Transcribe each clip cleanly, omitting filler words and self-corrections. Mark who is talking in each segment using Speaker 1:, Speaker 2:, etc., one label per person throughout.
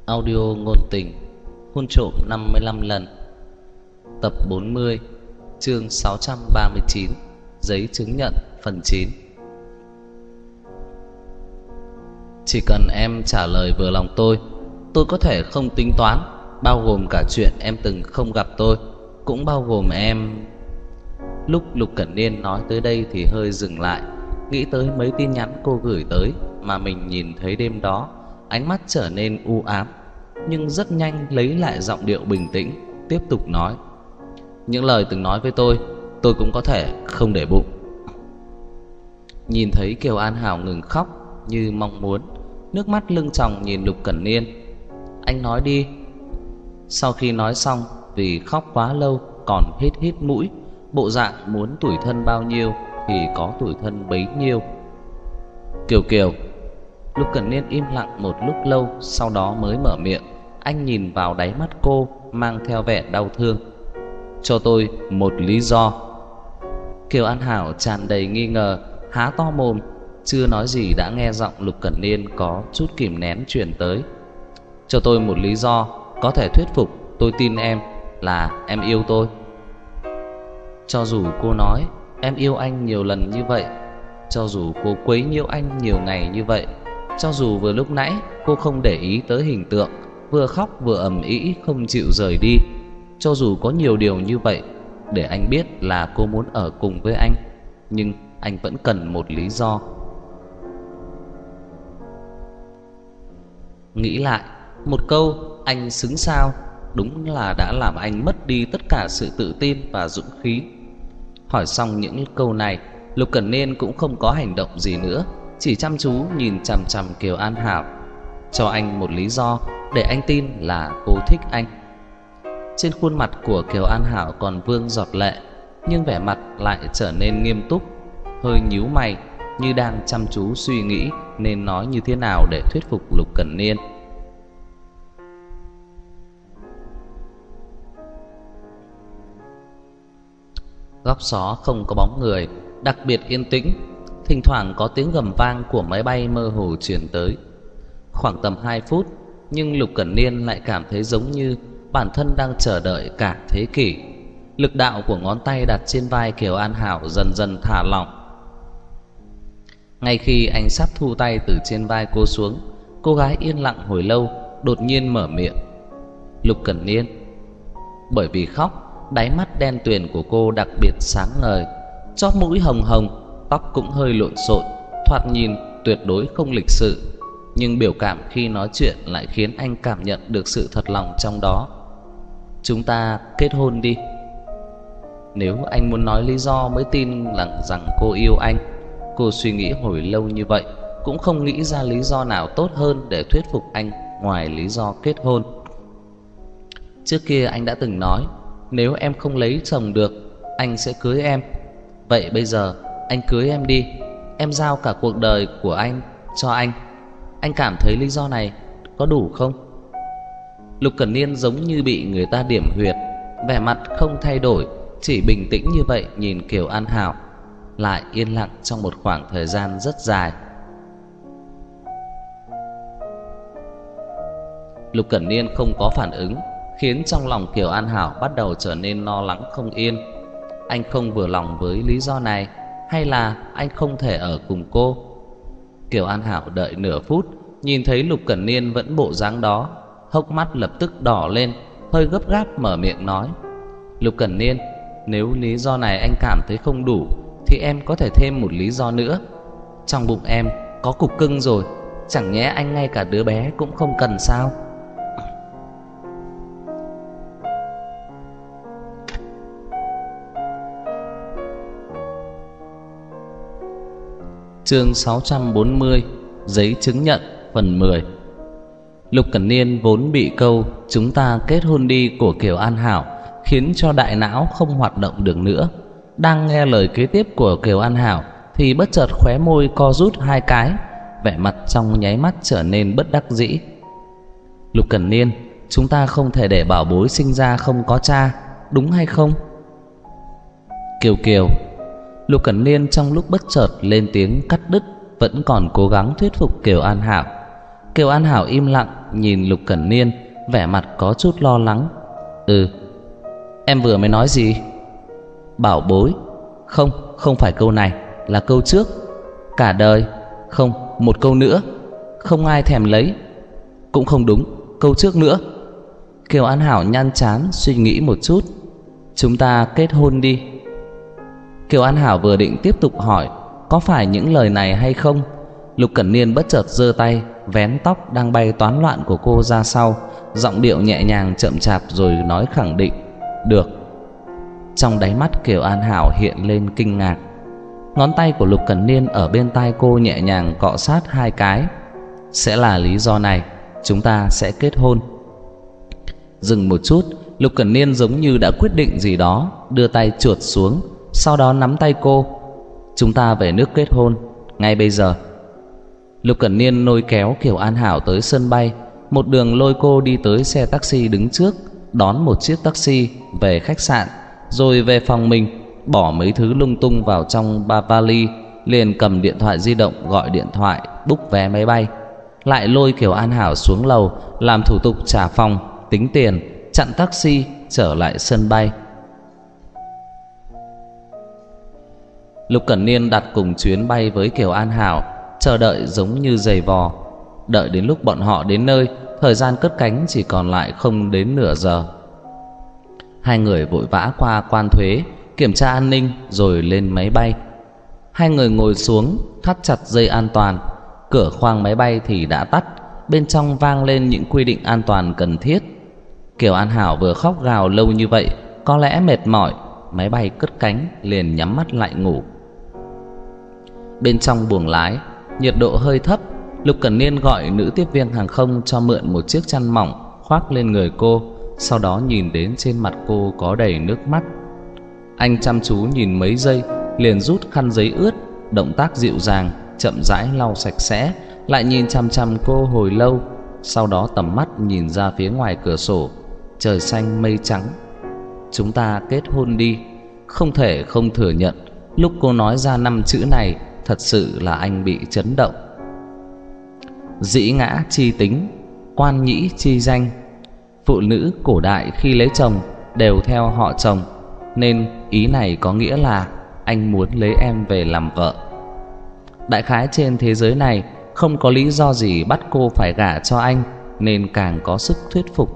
Speaker 1: Audio ngôn tình hôn trổm 55 lần. Tập 40, chương 639, giấy chứng nhận phần 9. Chỉ cần em trả lời vừa lòng tôi có thể không tính toán, bao gồm cả chuyện em từng không gặp tôi, cũng bao gồm em. Lúc Lục Cẩn Niên nói tới đây thì hơi dừng lại, nghĩ tới mấy tin nhắn cô gửi tới mà mình nhìn thấy đêm đó. Ánh mắt trở nên u ám, nhưng rất nhanh lấy lại giọng điệu bình tĩnh, tiếp tục nói: những lời từng nói với tôi cũng có thể không để bụng. Nhìn thấy Kiều An Hảo ngừng khóc như mong muốn, nước mắt lưng tròng nhìn Lục Cẩn Niên. Anh nói đi. Sau khi nói xong, vì khóc quá lâu còn hít mũi, bộ dạng muốn tủi thân bao nhiêu thì có tủi thân bấy nhiêu. Kiều. Lục Cẩn Niên im lặng một lúc lâu, sau đó mới mở miệng. Anh nhìn vào đáy mắt cô, mang theo vẻ đau thương. Cho tôi một lý do. Kiều An Hảo tràn đầy nghi ngờ, há to mồm, chưa nói gì đã nghe giọng Lục Cẩn Niên có chút kìm nén truyền tới. Cho tôi một lý do có thể thuyết phục tôi tin em là em yêu tôi. Cho dù cô nói em yêu anh nhiều lần như vậy, cho dù cô quấy nhiễu anh nhiều ngày như vậy, cho dù vừa lúc nãy cô không để ý tới hình tượng, vừa khóc vừa ầm ĩ không chịu rời đi, cho dù có nhiều điều như vậy để anh biết là cô muốn ở cùng với anh, nhưng anh vẫn cần một lý do. Nghĩ lại, một câu anh xứng sao đúng là đã làm anh mất đi tất cả sự tự tin và dũng khí. Hỏi xong những câu này, Lục Cẩn Niên cũng không có hành động gì nữa, chỉ chăm chú nhìn chằm chằm Kiều An Hảo. Cho anh một lý do để anh tin là cô thích anh. Trên khuôn mặt của Kiều An Hảo còn vương giọt lệ, nhưng vẻ mặt lại trở nên nghiêm túc, hơi nhíu mày như đang chăm chú suy nghĩ nên nói như thế nào để thuyết phục Lục Cẩn Niên. Góc xó không có bóng người, đặc biệt yên tĩnh, thỉnh thoảng có tiếng gầm vang của máy bay mơ hồ truyền tới. Khoảng tầm 2 phút, nhưng Lục Cẩn Niên lại cảm thấy giống như bản thân đang chờ đợi cả thế kỷ. Lực đạo của ngón tay đặt trên vai Kiều An Hảo dần dần thả lỏng. Ngay khi anh sắp thu tay từ trên vai cô xuống, cô gái yên lặng hồi lâu đột nhiên mở miệng. Lục Cẩn Niên. Bởi vì khóc, đáy mắt đen tuyền của cô đặc biệt sáng ngời, chóp mũi hồng hồng, tóc cũng hơi lộn xộn, thoạt nhìn tuyệt đối không lịch sự, nhưng biểu cảm khi nói chuyện lại khiến anh cảm nhận được sự thật lòng trong đó. Chúng ta kết hôn đi. Nếu anh muốn nói lý do mới tin rằng cô yêu anh. Cô suy nghĩ hồi lâu như vậy, cũng không nghĩ ra lý do nào tốt hơn để thuyết phục anh ngoài lý do kết hôn. Trước kia anh đã từng nói, nếu em không lấy chồng được, anh sẽ cưới em. Vậy bây giờ anh cưới em đi, em giao cả cuộc đời của anh cho anh. Anh cảm thấy lý do này có đủ không? Lục Cẩn Niên giống như bị người ta điểm huyệt, vẻ mặt không thay đổi, chỉ bình tĩnh như vậy nhìn Kiều An Hảo, lại yên lặng trong một khoảng thời gian rất dài. Lục Cẩn Niên không có phản ứng, khiến trong lòng Kiều An Hảo bắt đầu trở nên lo lắng không yên. Anh không vừa lòng với lý do này, hay là anh không thể ở cùng cô? Kiều An Hảo đợi nửa phút, nhìn thấy Lục Cẩn Niên vẫn bộ dáng đó, hốc mắt lập tức đỏ lên, hơi gấp gáp mở miệng nói. Lục Cẩn Niên, nếu lý do này anh cảm thấy không đủ thì em có thể thêm một lý do nữa. Trong bụng em có cục cưng rồi, chẳng nhẽ anh ngay cả đứa bé cũng không cần sao? Chương 640, giấy chứng nhận phần 10. Lục Cẩn Niên vốn bị câu chúng ta kết hôn đi của Kiều An Hảo khiến cho đại não không hoạt động được nữa. Đang nghe lời kế tiếp của Kiều An Hảo thì bất chợt khóe môi co rút hai cái, vẻ mặt trong nháy mắt trở nên bất đắc dĩ. Lục Cẩn Niên, chúng ta không thể để bảo bối sinh ra không có cha, đúng hay không? Kiều. Lục Cẩn Niên trong lúc bất chợt lên tiếng cắt đứt, vẫn còn cố gắng thuyết phục Kiều An Hảo. Kiều An Hảo im lặng nhìn Lục Cẩn Niên, vẻ mặt có chút lo lắng. Em vừa mới nói gì? Bảo bối. Không, không phải câu này, là câu trước. Cả đời. Không, một câu nữa. Không ai thèm lấy. Cũng không đúng, câu trước nữa. Kiều An Hảo nhăn trán suy nghĩ một chút. Chúng ta kết hôn đi. Kiều An Hảo vừa định tiếp tục hỏi có phải những lời này hay không, Lục Cẩn Niên bất chợt giơ tay vén tóc đang bay toán loạn của cô ra sau, giọng điệu nhẹ nhàng chậm chạp rồi nói khẳng định: Được. Trong đáy mắt Kiều An Hảo hiện lên kinh ngạc. Ngón tay của Lục Cẩn Niên ở bên tai cô nhẹ nhàng cọ sát 2 cái. Sẽ là lý do này, chúng ta sẽ kết hôn. Dừng một chút, Lục Cẩn Niên giống như đã quyết định gì đó, đưa tay chuột xuống, sau đó nắm tay cô. Chúng ta về nước kết hôn, ngay bây giờ. Lục Cẩn Niên lôi kéo Kiều An Hảo tới sân bay, một đường lôi cô đi tới xe taxi đứng trước, đón một chiếc taxi về khách sạn, rồi về phòng mình, bỏ mấy thứ lung tung vào trong ba vali, liền cầm điện thoại di động gọi điện thoại book vé máy bay, lại lôi Kiều An Hảo xuống lầu làm thủ tục trả phòng, tính tiền, chặn taxi trở lại sân bay. Lục Cẩn Niên đặt cùng chuyến bay với Kiều An Hảo, chờ đợi giống như giày vò. Đợi đến lúc bọn họ đến nơi, thời gian cất cánh chỉ còn lại không đến nửa giờ. Hai người vội vã qua quan thuế, kiểm tra an ninh rồi lên máy bay. Hai người ngồi xuống, thắt chặt dây an toàn. Cửa khoang máy bay thì đã tắt, bên trong vang lên những quy định an toàn cần thiết. Kiều An Hảo vừa khóc gào lâu như vậy, có lẽ mệt mỏi, máy bay cất cánh liền nhắm mắt lại ngủ. Bên trong buồng lái, nhiệt độ hơi thấp, Lục Cẩn Niên gọi nữ tiếp viên hàng không cho mượn một chiếc chăn mỏng khoác lên người cô, sau đó nhìn đến trên mặt cô có đầy nước mắt. Anh chăm chú nhìn mấy giây, liền rút khăn giấy ướt, động tác dịu dàng, chậm rãi lau sạch sẽ, lại nhìn chằm chằm cô hồi lâu, sau đó tầm mắt nhìn ra phía ngoài cửa sổ, trời xanh mây trắng. Chúng ta kết hôn đi. Không thể không thừa nhận, lúc cô nói ra 5 chữ này, thật sự là anh bị chấn động. Dĩ ngã chi tính, quan nhĩ chi danh. Phụ nữ cổ đại khi lấy chồng đều theo họ chồng, nên ý này có nghĩa là anh muốn lấy em về làm vợ. Đại khái trên thế giới này không có lý do gì bắt cô phải gả cho anh, nên càng có sức thuyết phục.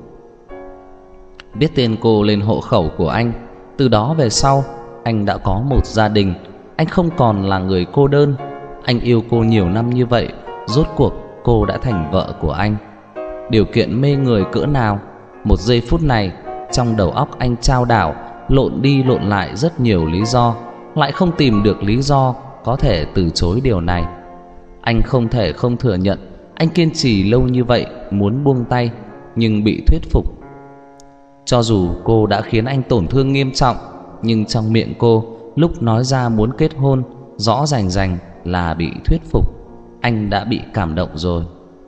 Speaker 1: Viết tên cô lên hộ khẩu của anh, từ đó về sau anh đã có một gia đình. Anh không còn là người cô đơn. Anh yêu cô nhiều năm như vậy, rốt cuộc cô đã thành vợ của anh. Điều kiện mê người cỡ nào. Một giây phút này, trong đầu óc anh chao đảo, lộn đi lộn lại rất nhiều lý do, lại không tìm được lý do có thể từ chối điều này. Anh không thể không thừa nhận, anh kiên trì lâu như vậy muốn buông tay, nhưng bị thuyết phục. Cho dù cô đã khiến anh tổn thương nghiêm trọng, nhưng trong miệng cô lúc nói ra muốn kết hôn, rõ rành rành là bị thuyết phục. Anh đã bị cảm động rồi.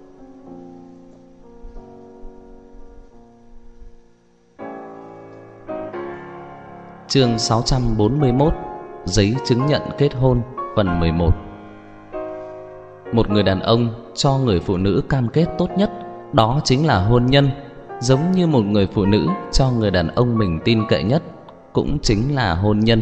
Speaker 1: Chương 641, giấy chứng nhận kết hôn, phần 11. Một người đàn ông cho người phụ nữ cam kết tốt nhất, đó chính là hôn nhân. Giống như một người phụ nữ cho người đàn ông mình tin cậy nhất, cũng chính là hôn nhân.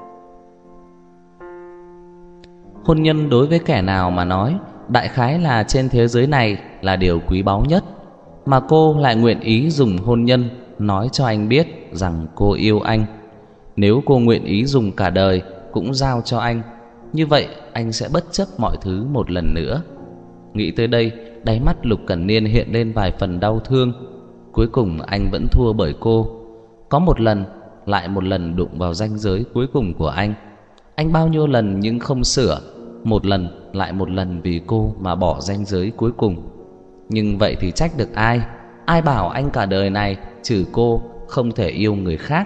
Speaker 1: Hôn nhân đối với kẻ nào mà nói, đại khái là trên thế giới này là điều quý báu nhất. Mà cô lại nguyện ý dùng hôn nhân nói cho anh biết rằng cô yêu anh. Nếu cô nguyện ý dùng cả đời cũng giao cho anh, như vậy anh sẽ bất chấp mọi thứ một lần nữa. Nghĩ tới đây, đáy mắt Lục Cẩn Niên hiện lên vài phần đau thương. Cuối cùng anh vẫn thua bởi cô. Có một lần, lại một lần đụng vào ranh giới cuối cùng của anh. Anh bao nhiêu lần nhưng không sửa, một lần lại một lần vì cô mà bỏ ranh giới cuối cùng. Nhưng vậy thì trách được ai? Ai bảo anh cả đời này trừ cô không thể yêu người khác?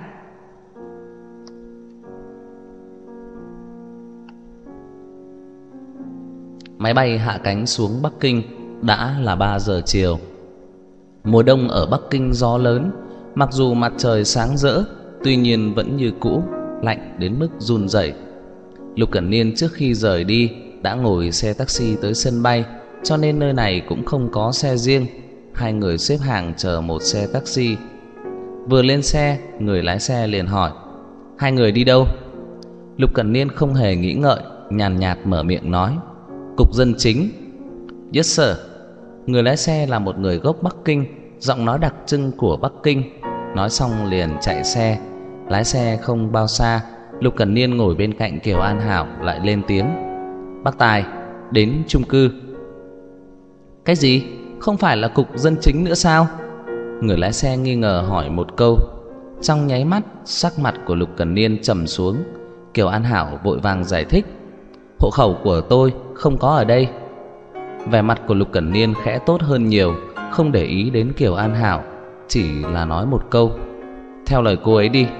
Speaker 1: Máy bay hạ cánh xuống Bắc Kinh, đã là 3 giờ chiều. Mùa đông ở Bắc Kinh gió lớn, mặc dù mặt trời sáng rỡ, tuy nhiên vẫn như cũ, lạnh đến mức run rẩy. Lục Cẩn Niên trước khi rời đi đã ngồi xe taxi tới sân bay, cho nên nơi này cũng không có xe riêng. hai người xếp hàng chờ một xe taxi. Vừa lên xe, người lái xe liền hỏi: hai người đi đâu? Lục Cẩn Niên không hề nghĩ ngợi, nhàn nhạt mở miệng nói: cục dân chính. Yes sir. Người lái xe là một người gốc Bắc Kinh, giọng nói đặc trưng của Bắc Kinh. Nói xong liền chạy xe. Lái xe không bao xa, Lục Cẩn Niên ngồi bên cạnh Kiều An Hảo lại lên tiếng: bác Tài, đến chung cư. Cái gì? Không phải là cục dân chính nữa sao? Người lái xe nghi ngờ hỏi một câu. Trong nháy mắt, sắc mặt của Lục Cẩn Niên trầm xuống. Kiều An Hảo vội vàng giải thích: hộ khẩu của tôi không có ở đây. Vẻ mặt của Lục Cẩn Niên khẽ tốt hơn nhiều, không để ý đến Kiều An Hảo, chỉ là nói một câu: theo lời cô ấy đi.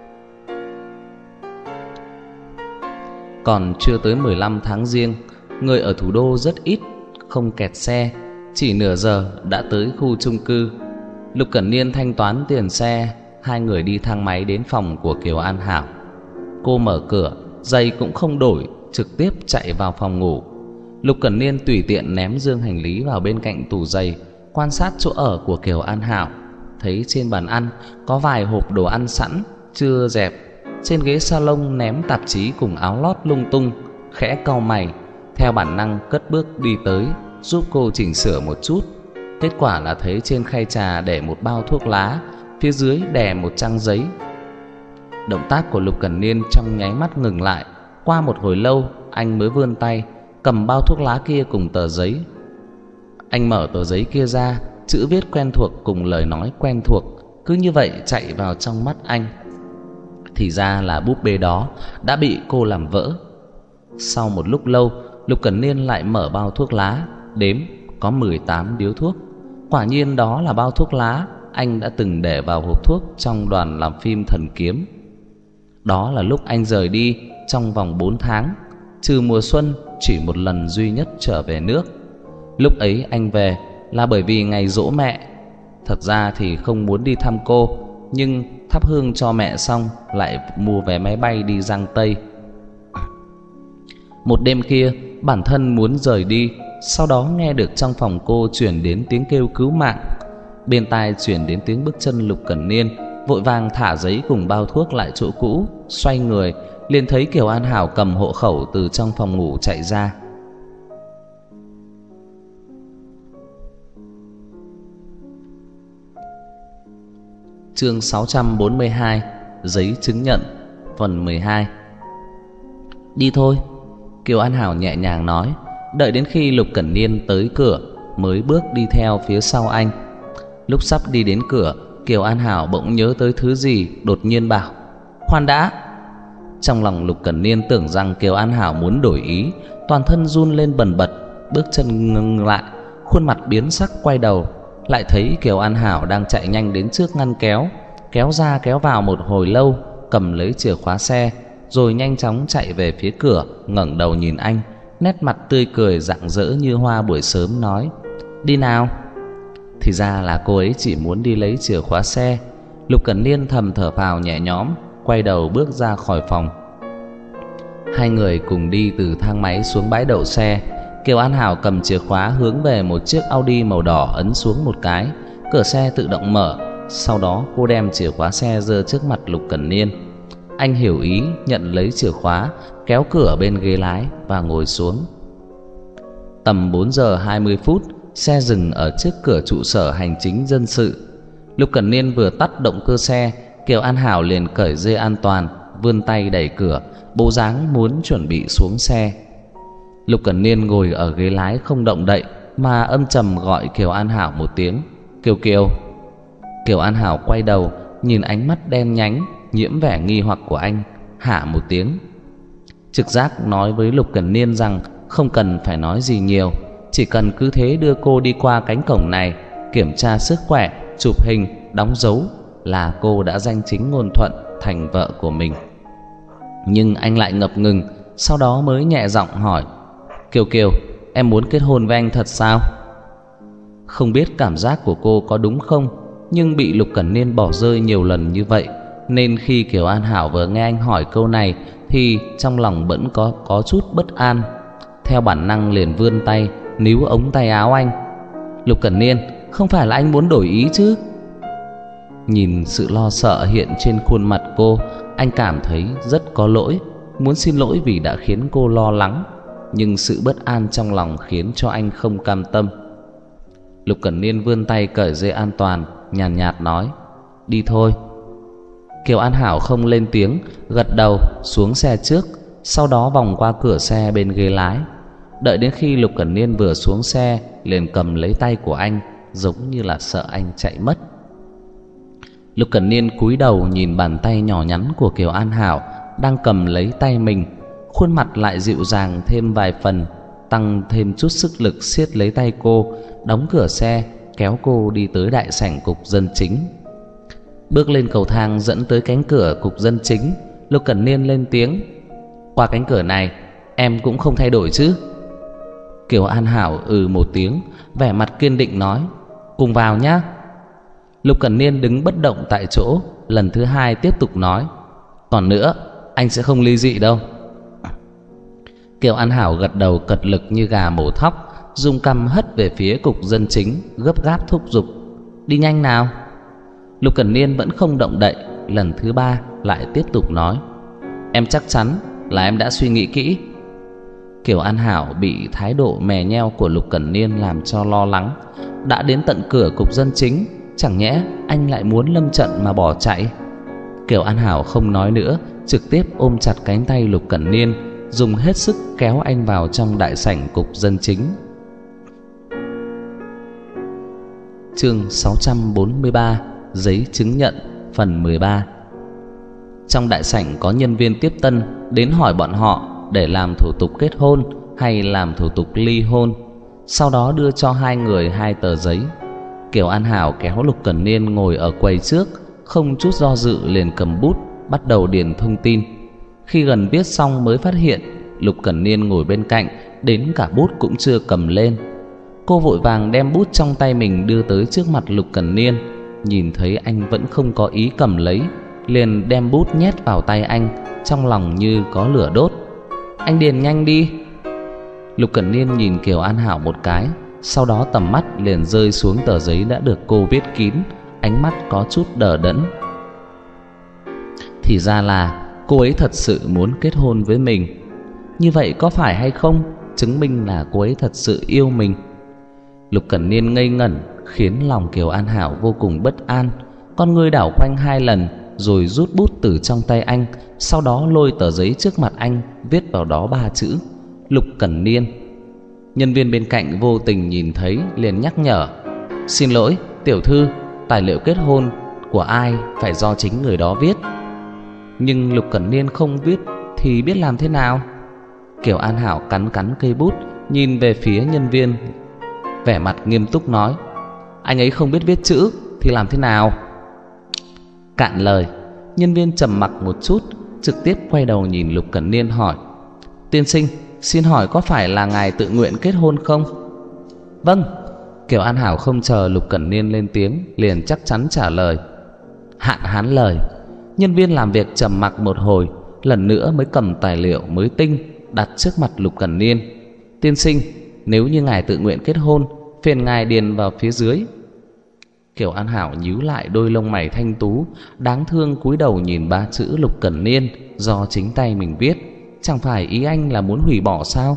Speaker 1: Còn chưa tới 15 tháng Giêng, người ở thủ đô rất ít, không kẹt xe. Chỉ nửa giờ đã tới khu chung cư. Lục Cẩn Niên thanh toán tiền xe, hai người đi thang máy đến phòng của Kiều An Hảo. Cô mở cửa, giày cũng không đổi, trực tiếp chạy vào phòng ngủ. Lục Cẩn Niên tùy tiện ném dương hành lý vào bên cạnh tủ giày, quan sát chỗ ở của Kiều An Hảo. Thấy trên bàn ăn có vài hộp đồ ăn sẵn chưa dẹp, trên ghế salon ném tạp chí cùng áo lót lung tung, khẽ cau mày, theo bản năng cất bước đi tới giúp cô chỉnh sửa một chút. Kết quả là thấy trên khay trà để một bao thuốc lá, phía dưới đè một trang giấy. Động tác của Lục Cẩn Niên trong nháy mắt ngừng lại. Qua một hồi lâu, anh mới vươn tay cầm bao thuốc lá kia cùng tờ giấy. Anh mở tờ giấy kia ra, chữ viết quen thuộc cùng lời nói quen thuộc cứ như vậy chạy vào trong mắt anh. Thì ra là búp bê đó đã bị cô làm vỡ. Sau một lúc lâu, Lục Cẩn Niên lại mở bao thuốc lá, đếm có 18 điếu thuốc. Quả nhiên đó là bao thuốc lá anh đã từng để vào hộp thuốc trong đoàn làm phim Thần Kiếm. Đó là lúc anh rời đi trong vòng 4 tháng, trừ mùa xuân chỉ một lần duy nhất trở về nước. Lúc ấy anh về là bởi vì ngày giỗ mẹ. Thật ra thì không muốn đi thăm cô, nhưng thắp hương cho mẹ xong lại mua vé máy bay đi Giang Tây. Một đêm kia bản thân muốn rời đi, sau đó nghe được trong phòng cô truyền đến tiếng kêu cứu mạng. Bên tai truyền đến tiếng bước chân Lục Cẩn Niên, vội vàng thả giấy cùng bao thuốc lại chỗ cũ, xoay người liền thấy Kiều An Hảo cầm hộ khẩu từ trong phòng ngủ chạy ra. Chương 642: Giấy chứng nhận, phần 12. Đi thôi, Kiều An Hảo nhẹ nhàng nói, đợi đến khi Lục Cẩn Niên tới cửa mới bước đi theo phía sau anh. Lúc sắp đi đến cửa, Kiều An Hảo bỗng nhớ tới thứ gì, đột nhiên bảo: khoan đã. Trong lòng Lục Cẩn Niên tưởng rằng Kiều An Hảo muốn đổi ý, toàn thân run lên bần bật, bước chân ngừng lại, khuôn mặt biến sắc quay đầu, lại thấy Kiều An Hảo đang chạy nhanh đến trước ngăn kéo, kéo ra kéo vào một hồi lâu, cầm lấy chìa khóa xe, rồi nhanh chóng chạy về phía cửa, ngẩng đầu nhìn anh, nét mặt tươi cười rạng rỡ như hoa buổi sớm, nói: đi nào. Thì ra là cô ấy chỉ muốn đi lấy chìa khóa xe. Lục Cẩn Niên thầm thở phào nhẹ nhõm, quay đầu bước ra khỏi phòng. Hai người cùng đi từ thang máy xuống bãi đậu xe. Kiều An Hảo cầm chìa khóa hướng về một chiếc Audi màu đỏ, ấn xuống một cái, cửa xe tự động mở. Sau đó cô đem chìa khóa xe giơ trước mặt Lục Cẩn Niên. Anh hiểu ý, nhận lấy chìa khóa, kéo cửa bên ghế lái và ngồi xuống. Tầm 4 giờ 20 phút, xe dừng ở trước cửa trụ sở hành chính dân sự. Lục Cẩn Niên vừa tắt động cơ xe, Kiều An Hảo liền cởi dây an toàn, vươn tay đẩy cửa, bộ dáng muốn chuẩn bị xuống xe. Lục Cẩn Niên ngồi ở ghế lái không động đậy, mà âm trầm gọi Kiều An Hảo một tiếng: Kiều Kiều. Kiều An Hảo quay đầu, nhìn ánh mắt đen nhánh nhiễm vẻ nghi hoặc của anh, hả một tiếng. Trực giác nói với Lục Cẩn Niên rằng không cần phải nói gì nhiều, chỉ cần cứ thế đưa cô đi qua cánh cổng này, kiểm tra sức khỏe, chụp hình, đóng dấu là cô đã danh chính ngôn thuận thành vợ của mình. Nhưng anh lại ngập ngừng, sau đó mới nhẹ giọng hỏi: Kiều Kiều, em muốn kết hôn với anh thật sao? Không biết cảm giác của cô có đúng không, nhưng bị Lục Cẩn Niên bỏ rơi nhiều lần như vậy, nên khi Kiều An Hảo vừa nghe anh hỏi câu này thì trong lòng vẫn có chút bất an. Theo bản năng liền vươn tay níu ống tay áo anh. Lục Cẩn Niên, không phải là anh muốn đổi ý chứ? Nhìn sự lo sợ hiện trên khuôn mặt cô, anh cảm thấy rất có lỗi, muốn xin lỗi vì đã khiến cô lo lắng. Nhưng sự bất an trong lòng khiến cho anh không cam tâm. Lục Cẩn Niên vươn tay cởi dây an toàn, nhàn nhạt nói: đi thôi. Kiều An Hảo không lên tiếng, gật đầu xuống xe trước, sau đó vòng qua cửa xe bên ghế lái. Đợi đến khi Lục Cẩn Niên vừa xuống xe, liền cầm lấy tay của anh, giống như là sợ anh chạy mất. Lục Cẩn Niên cúi đầu nhìn bàn tay nhỏ nhắn của Kiều An Hảo đang cầm lấy tay mình, khuôn mặt lại dịu dàng thêm vài phần, tăng thêm chút sức lực siết lấy tay cô, đóng cửa xe, kéo cô đi tới đại sảnh cục dân chính. Bước lên cầu thang dẫn tới cánh cửa cục dân chính, Lục Cẩn Niên lên tiếng: qua cánh cửa này em cũng không thay đổi chứ? Kiều An Hảo một tiếng, vẻ mặt kiên định nói: cùng vào nhá. Lục Cẩn Niên đứng bất động tại chỗ, lần thứ hai tiếp tục nói: còn nữa, anh sẽ không ly dị đâu. Kiều An Hảo gật đầu cật lực như gà mổ thóc, dùng cằm hất về phía cục dân chính, gấp gáp thúc giục: đi nhanh nào. Lục Cẩn Niên vẫn không động đậy, lần thứ ba lại tiếp tục nói: em chắc chắn là em đã suy nghĩ kỹ. Kiều An Hảo bị thái độ mè nheo của Lục Cẩn Niên làm cho lo lắng. Đã đến tận cửa cục dân chính, chẳng nhẽ anh lại muốn lâm trận mà bỏ chạy? Kiều An Hảo không nói nữa, trực tiếp ôm chặt cánh tay Lục Cẩn Niên, dùng hết sức kéo anh vào trong đại sảnh cục dân chính. Chương 643: giấy chứng nhận, phần 13. Trong đại sảnh có nhân viên tiếp tân đến hỏi bọn họ để làm thủ tục kết hôn hay làm thủ tục ly hôn, sau đó đưa cho hai người hai tờ giấy. Kiều An Hảo kéo Lục Cẩn Niên ngồi ở quầy trước, không chút do dự liền cầm bút bắt đầu điền thông tin. Khi gần viết xong mới phát hiện Lục Cẩn Niên ngồi bên cạnh đến cả bút cũng chưa cầm lên. Cô vội vàng đem bút trong tay mình đưa tới trước mặt Lục Cẩn Niên, nhìn thấy anh vẫn không có ý cầm lấy, liền đem bút nhét vào tay anh, trong lòng như có lửa đốt. Anh điền nhanh đi. Lục Cẩn Niên nhìn Kiều An Hảo một cái, sau đó tầm mắt liền rơi xuống tờ giấy đã được cô viết kín, ánh mắt có chút đờ đẫn. Thì ra là cô ấy thật sự muốn kết hôn với mình. Như vậy có phải hay không chứng minh là cô ấy thật sự yêu mình? Lục Cẩn Niên ngây ngẩn, khiến lòng Kiều An Hảo vô cùng bất an. Con ngươi đảo quanh hai lần, rồi rút bút từ trong tay anh, sau đó lôi tờ giấy trước mặt anh, viết vào đó 3 chữ: Lục Cẩn Niên. Nhân viên bên cạnh vô tình nhìn thấy liền nhắc nhở: xin lỗi tiểu thư, tài liệu kết hôn của ai phải do chính người đó viết. Nhưng Lục Cẩn Niên không viết thì biết làm thế nào? Kiều An Hảo cắn cắn cây bút, nhìn về phía nhân viên, vẻ mặt nghiêm túc nói: anh ấy không biết viết chữ thì làm thế nào? Cạn lời, nhân viên trầm mặc một chút, trực tiếp quay đầu nhìn Lục Cẩn Niên hỏi: tiên sinh, xin hỏi có phải là ngài tự nguyện kết hôn không? Vâng. Kiều An Hảo không chờ Lục Cẩn Niên lên tiếng, liền chắc chắn trả lời. Hạn hán lời. Nhân viên làm việc trầm mặc một hồi, lần nữa mới cầm tài liệu mới tinh đặt trước mặt Lục Cẩn Niên. Tiên sinh, nếu như ngài tự nguyện kết hôn, phiền ngài điền vào phía dưới. Kiều An Hảo nhíu lại đôi lông mày thanh tú, đáng thương cúi đầu nhìn 3 chữ Lục Cẩn Niên do chính tay mình viết. Chẳng phải ý anh là muốn hủy bỏ sao?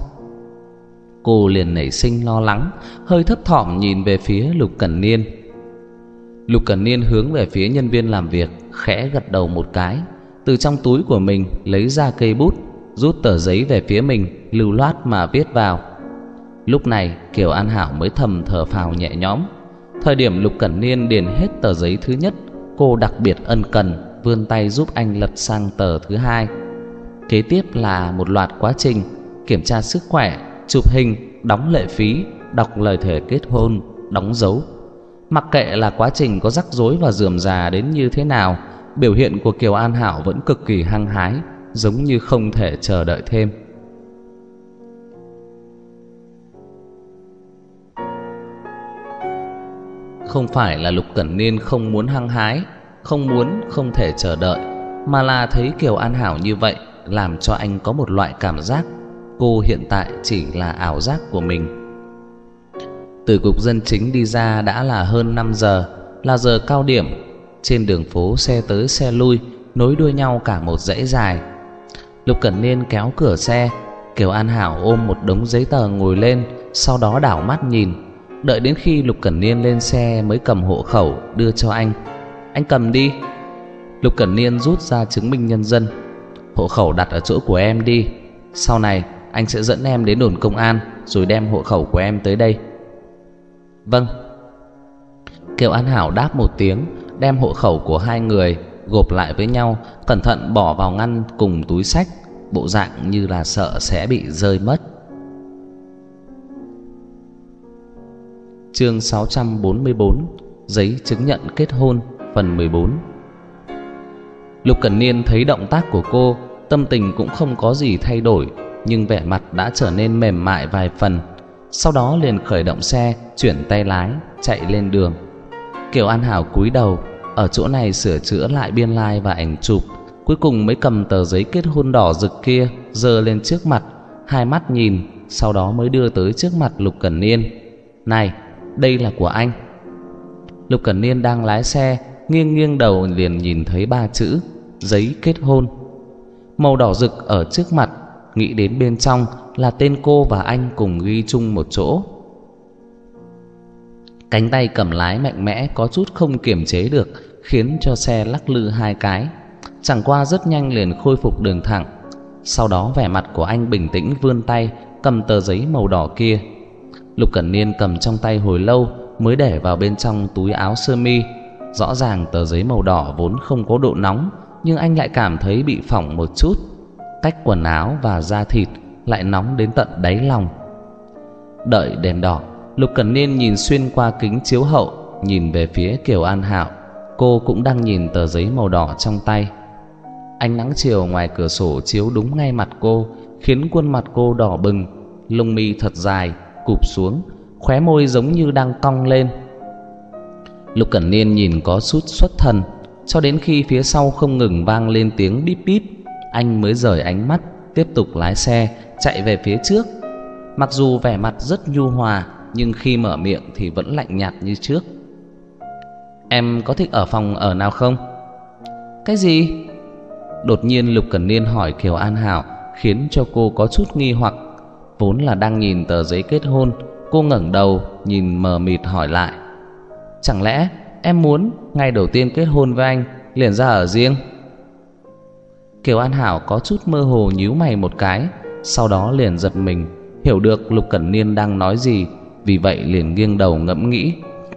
Speaker 1: Cô liền nảy sinh lo lắng, hơi thấp thỏm nhìn về phía Lục Cẩn Niên. Lục Cẩn Niên hướng về phía nhân viên làm việc, khẽ gật đầu một cái, từ trong túi của mình lấy ra cây bút, rút tờ giấy về phía mình, lưu loát mà viết vào. Lúc này Kiều An Hảo mới thầm thở phào nhẹ nhõm. Thời điểm Lục Cẩn Niên điền hết tờ giấy thứ nhất, cô đặc biệt ân cần vươn tay giúp anh lật sang tờ thứ hai. Kế tiếp là một loạt quá trình: kiểm tra sức khỏe, chụp hình, đóng lệ phí, đọc lời thề kết hôn, đóng dấu. Mặc kệ là quá trình có rắc rối và rườm rà đến như thế nào, biểu hiện của Kiều An Hảo vẫn cực kỳ hăng hái, giống như không thể chờ đợi thêm. Không phải là Lục Cẩn Niên không muốn hăng hái, không muốn không thể chờ đợi, mà là thấy Kiều An Hảo như vậy làm cho anh có một loại cảm giác cô hiện tại chỉ là ảo giác của mình. Từ cục dân chính đi ra đã là hơn 5 giờ, là giờ cao điểm. Trên đường phố xe tới xe lui, nối đuôi nhau cả một dãy dài. Lục Cẩn Niên kéo cửa xe, Kiều An Hảo ôm một đống giấy tờ ngồi lên, sau đó đảo mắt nhìn. Đợi đến khi Lục Cẩn Niên lên xe mới cầm hộ khẩu đưa cho anh. Anh cầm đi. Lục Cẩn Niên rút ra chứng minh nhân dân. Hộ khẩu đặt ở chỗ của em đi. Sau này anh sẽ dẫn em đến đồn công an rồi đem hộ khẩu của em tới đây. Vâng. Kiều An Hảo đáp một tiếng, đem hộ khẩu của hai người gộp lại với nhau, cẩn thận bỏ vào ngăn cùng túi xách, bộ dạng như là sợ sẽ bị rơi mất. Chương 644, giấy chứng nhận kết hôn, phần 14. Lục Cẩn Niên thấy động tác của cô, tâm tình cũng không có gì thay đổi, nhưng vẻ mặt đã trở nên mềm mại vài phần. Sau đó liền khởi động xe, chuyển tay lái, chạy lên đường. Kiều An Hảo cúi đầu, ở chỗ này sửa chữa lại biên lai và ảnh chụp, cuối cùng mới cầm tờ giấy kết hôn đỏ rực kia giơ lên trước mặt, hai mắt nhìn, sau đó mới đưa tới trước mặt Lục Cẩn Niên. Này, đây là của anh. Lục Cẩn Niên đang lái xe, nghiêng nghiêng đầu liền nhìn thấy ba chữ giấy kết hôn màu đỏ rực ở trước mặt, nghĩ đến bên trong là tên cô và anh cùng ghi chung một chỗ. Cánh tay cầm lái mạnh mẽ có chút không kiềm chế được, khiến cho xe lắc lư hai cái. Chẳng qua rất nhanh liền khôi phục đường thẳng. Sau đó vẻ mặt của anh bình tĩnh vươn tay cầm tờ giấy màu đỏ kia. Lục Cẩn Niên cầm trong tay hồi lâu mới để vào bên trong túi áo sơ mi. Rõ ràng tờ giấy màu đỏ vốn không có độ nóng, nhưng anh lại cảm thấy bị phỏng một chút. Cách quần áo và da thịt lại nóng đến tận đáy lòng. Đợi đèn đỏ, Lục Cẩn Niên nhìn xuyên qua kính chiếu hậu, nhìn về phía Kiều An Hảo. Cô cũng đang nhìn tờ giấy màu đỏ trong tay. Ánh nắng chiều ngoài cửa sổ chiếu đúng ngay mặt cô, khiến khuôn mặt cô đỏ bừng, lông mi thật dài cụp xuống, khóe môi giống như đang cong lên. Lục Cẩn Niên nhìn có chút xuất thần, cho đến khi phía sau không ngừng vang lên tiếng bíp bíp, anh mới rời ánh mắt, tiếp tục lái xe chạy về phía trước. Mặc dù vẻ mặt rất nhu hòa, nhưng khi mở miệng thì vẫn lạnh nhạt như trước. Em có thích ở phòng ở nào không? Cái gì? Đột nhiên Lục Cẩn Niên hỏi Kiều An Hảo, khiến cho cô có chút nghi hoặc. Vốn là đang nhìn tờ giấy kết hôn, cô ngẩng đầu nhìn mờ mịt hỏi lại. Chẳng lẽ em muốn ngày đầu tiên kết hôn với anh liền ra ở riêng? Kiều An Hảo có chút mơ hồ nhíu mày một cái, sau đó liền giật mình, hiểu được Lục Cẩn Niên đang nói gì, vì vậy liền nghiêng đầu ngẫm nghĩ.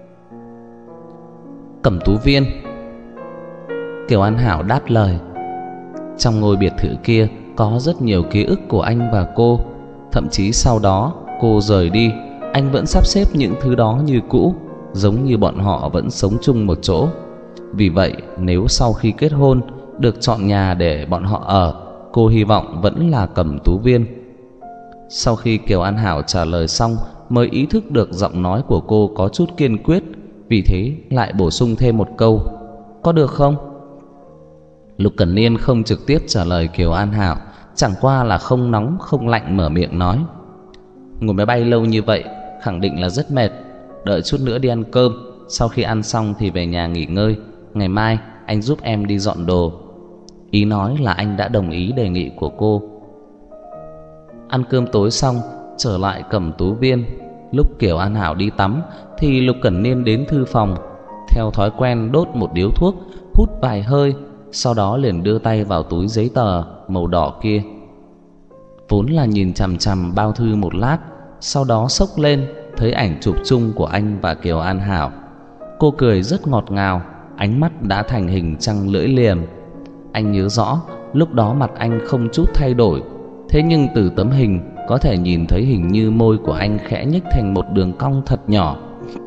Speaker 1: Cẩm tú viên. Kiều An Hảo đáp lời. Trong ngôi biệt thự kia có rất nhiều ký ức của anh và cô. Thậm chí sau đó cô rời đi, anh vẫn sắp xếp những thứ đó như cũ, giống như bọn họ vẫn sống chung một chỗ. Vì vậy nếu sau khi kết hôn được chọn nhà để bọn họ ở, cô hy vọng vẫn là Cẩm tú viên. Sau khi Kiều An Hảo trả lời xong, mới ý thức được giọng nói của cô có chút kiên quyết, vì thế lại bổ sung thêm một câu. Có được không? Lục Cẩn Niên không trực tiếp trả lời Kiều An Hảo, chẳng qua là không nóng không lạnh mở miệng nói. Ngồi máy bay lâu như vậy khẳng định là rất mệt, đợi chút nữa đi ăn cơm, sau khi ăn xong thì về nhà nghỉ ngơi, ngày mai anh giúp em đi dọn đồ. Ý nói là anh đã đồng ý đề nghị của cô. Ăn cơm tối xong, trở lại Cẩm tú viên. Lúc Kiều An Hảo đi tắm thì Lục Cẩn Niên đến thư phòng, theo thói quen đốt một điếu thuốc, hút vài hơi, sau đó liền đưa tay vào túi giấy tờ màu đỏ kia. Vốn là nhìn chằm chằm bao thư một lát, sau đó xốc lên thấy ảnh chụp chung của anh và Kiều An Hảo. Cô cười rất ngọt ngào, ánh mắt đã thành hình trăng lưỡi liềm. Anh nhớ rõ lúc đó mặt anh không chút thay đổi, thế nhưng từ tấm hình có thể nhìn thấy hình như môi của anh khẽ nhếch thành một đường cong thật nhỏ.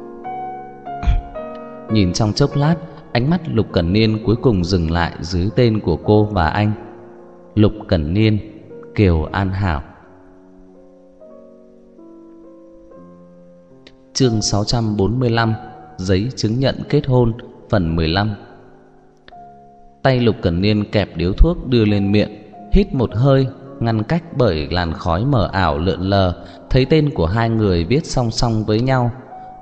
Speaker 1: Nhìn trong chốc lát, ánh mắt Lục Cẩn Niên cuối cùng dừng lại dưới tên của cô và anh. Lục Cẩn Niên, Kiều An Hảo. Chương 645, giấy chứng nhận kết hôn, phần 15. Tay Lục Cẩn Niên kẹp điếu thuốc đưa lên miệng, hít một hơi, ngăn cách bởi làn khói mờ ảo lượn lờ, thấy tên của hai người viết song song với nhau.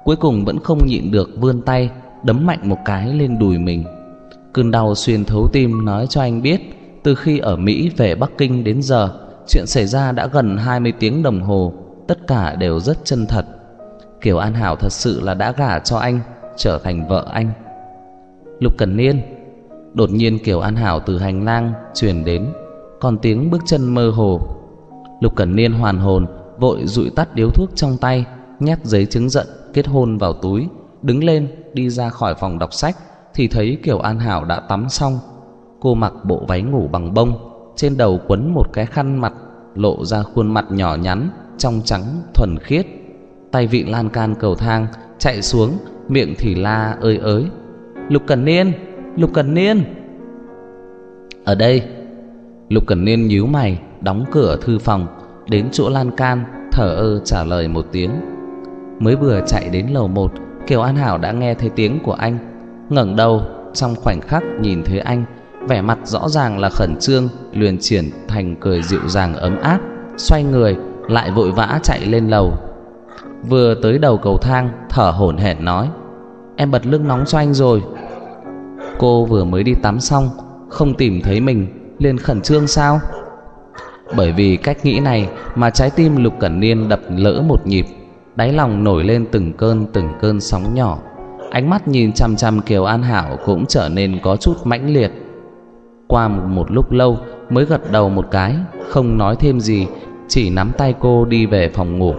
Speaker 1: cuối cùng vẫn không nhịn được vươn tay đấm mạnh một cái lên đùi mình. Cơn đau xuyên thấu tim nói cho anh biết, từ khi ở Mỹ về Bắc Kinh đến giờ, chuyện xảy ra đã gần 20 tiếng đồng hồ, tất cả đều rất chân thật. Kiều An Hảo thật sự là đã gả cho anh, trở thành vợ anh. Lục Cẩn Niên. Đột nhiên Kiều An Hảo từ hành lang truyền đến, còn tiếng bước chân mơ hồ. Lục Cẩn Niên hoàn hồn, vội dụi tắt điếu thuốc trong tay, nhét giấy chứng nhận kết hôn vào túi, đứng lên đi ra khỏi phòng đọc sách thì thấy Kiều An Hảo đã tắm xong. Cô mặc bộ váy ngủ bằng bông, trên đầu quấn một cái khăn mặt, lộ ra khuôn mặt nhỏ nhắn trong trắng thuần khiết. Tay vịn lan can cầu thang chạy xuống, miệng thì la ơi ới: Lục Cẩn Niên, Lục Cẩn Niên. Ở đây. Lục Cẩn Niên nhíu mày, đóng cửa thư phòng, đến chỗ lan can, thở ơ trả lời một tiếng. Mới vừa chạy đến lầu 1, Kiều An Hảo đã nghe thấy tiếng của anh. Ngẩng đầu, trong khoảnh khắc nhìn thấy anh, vẻ mặt rõ ràng là khẩn trương, liền chuyển thành cười dịu dàng ấm áp, xoay người lại vội vã chạy lên lầu. Vừa tới đầu cầu thang, thở hổn hển nói: Em bật nước nóng cho anh rồi. Cô vừa mới đi tắm xong, không tìm thấy mình, liền khẩn trương sao? Bởi vì cách nghĩ này mà trái tim Lục Cẩn Niên đập lỡ một nhịp, đáy lòng nổi lên từng cơn sóng nhỏ. Ánh mắt nhìn chằm chằm Kiều An Hảo cũng trở nên có chút mãnh liệt. Qua một lúc lâu mới gật đầu một cái, không nói thêm gì, chỉ nắm tay cô đi về phòng ngủ.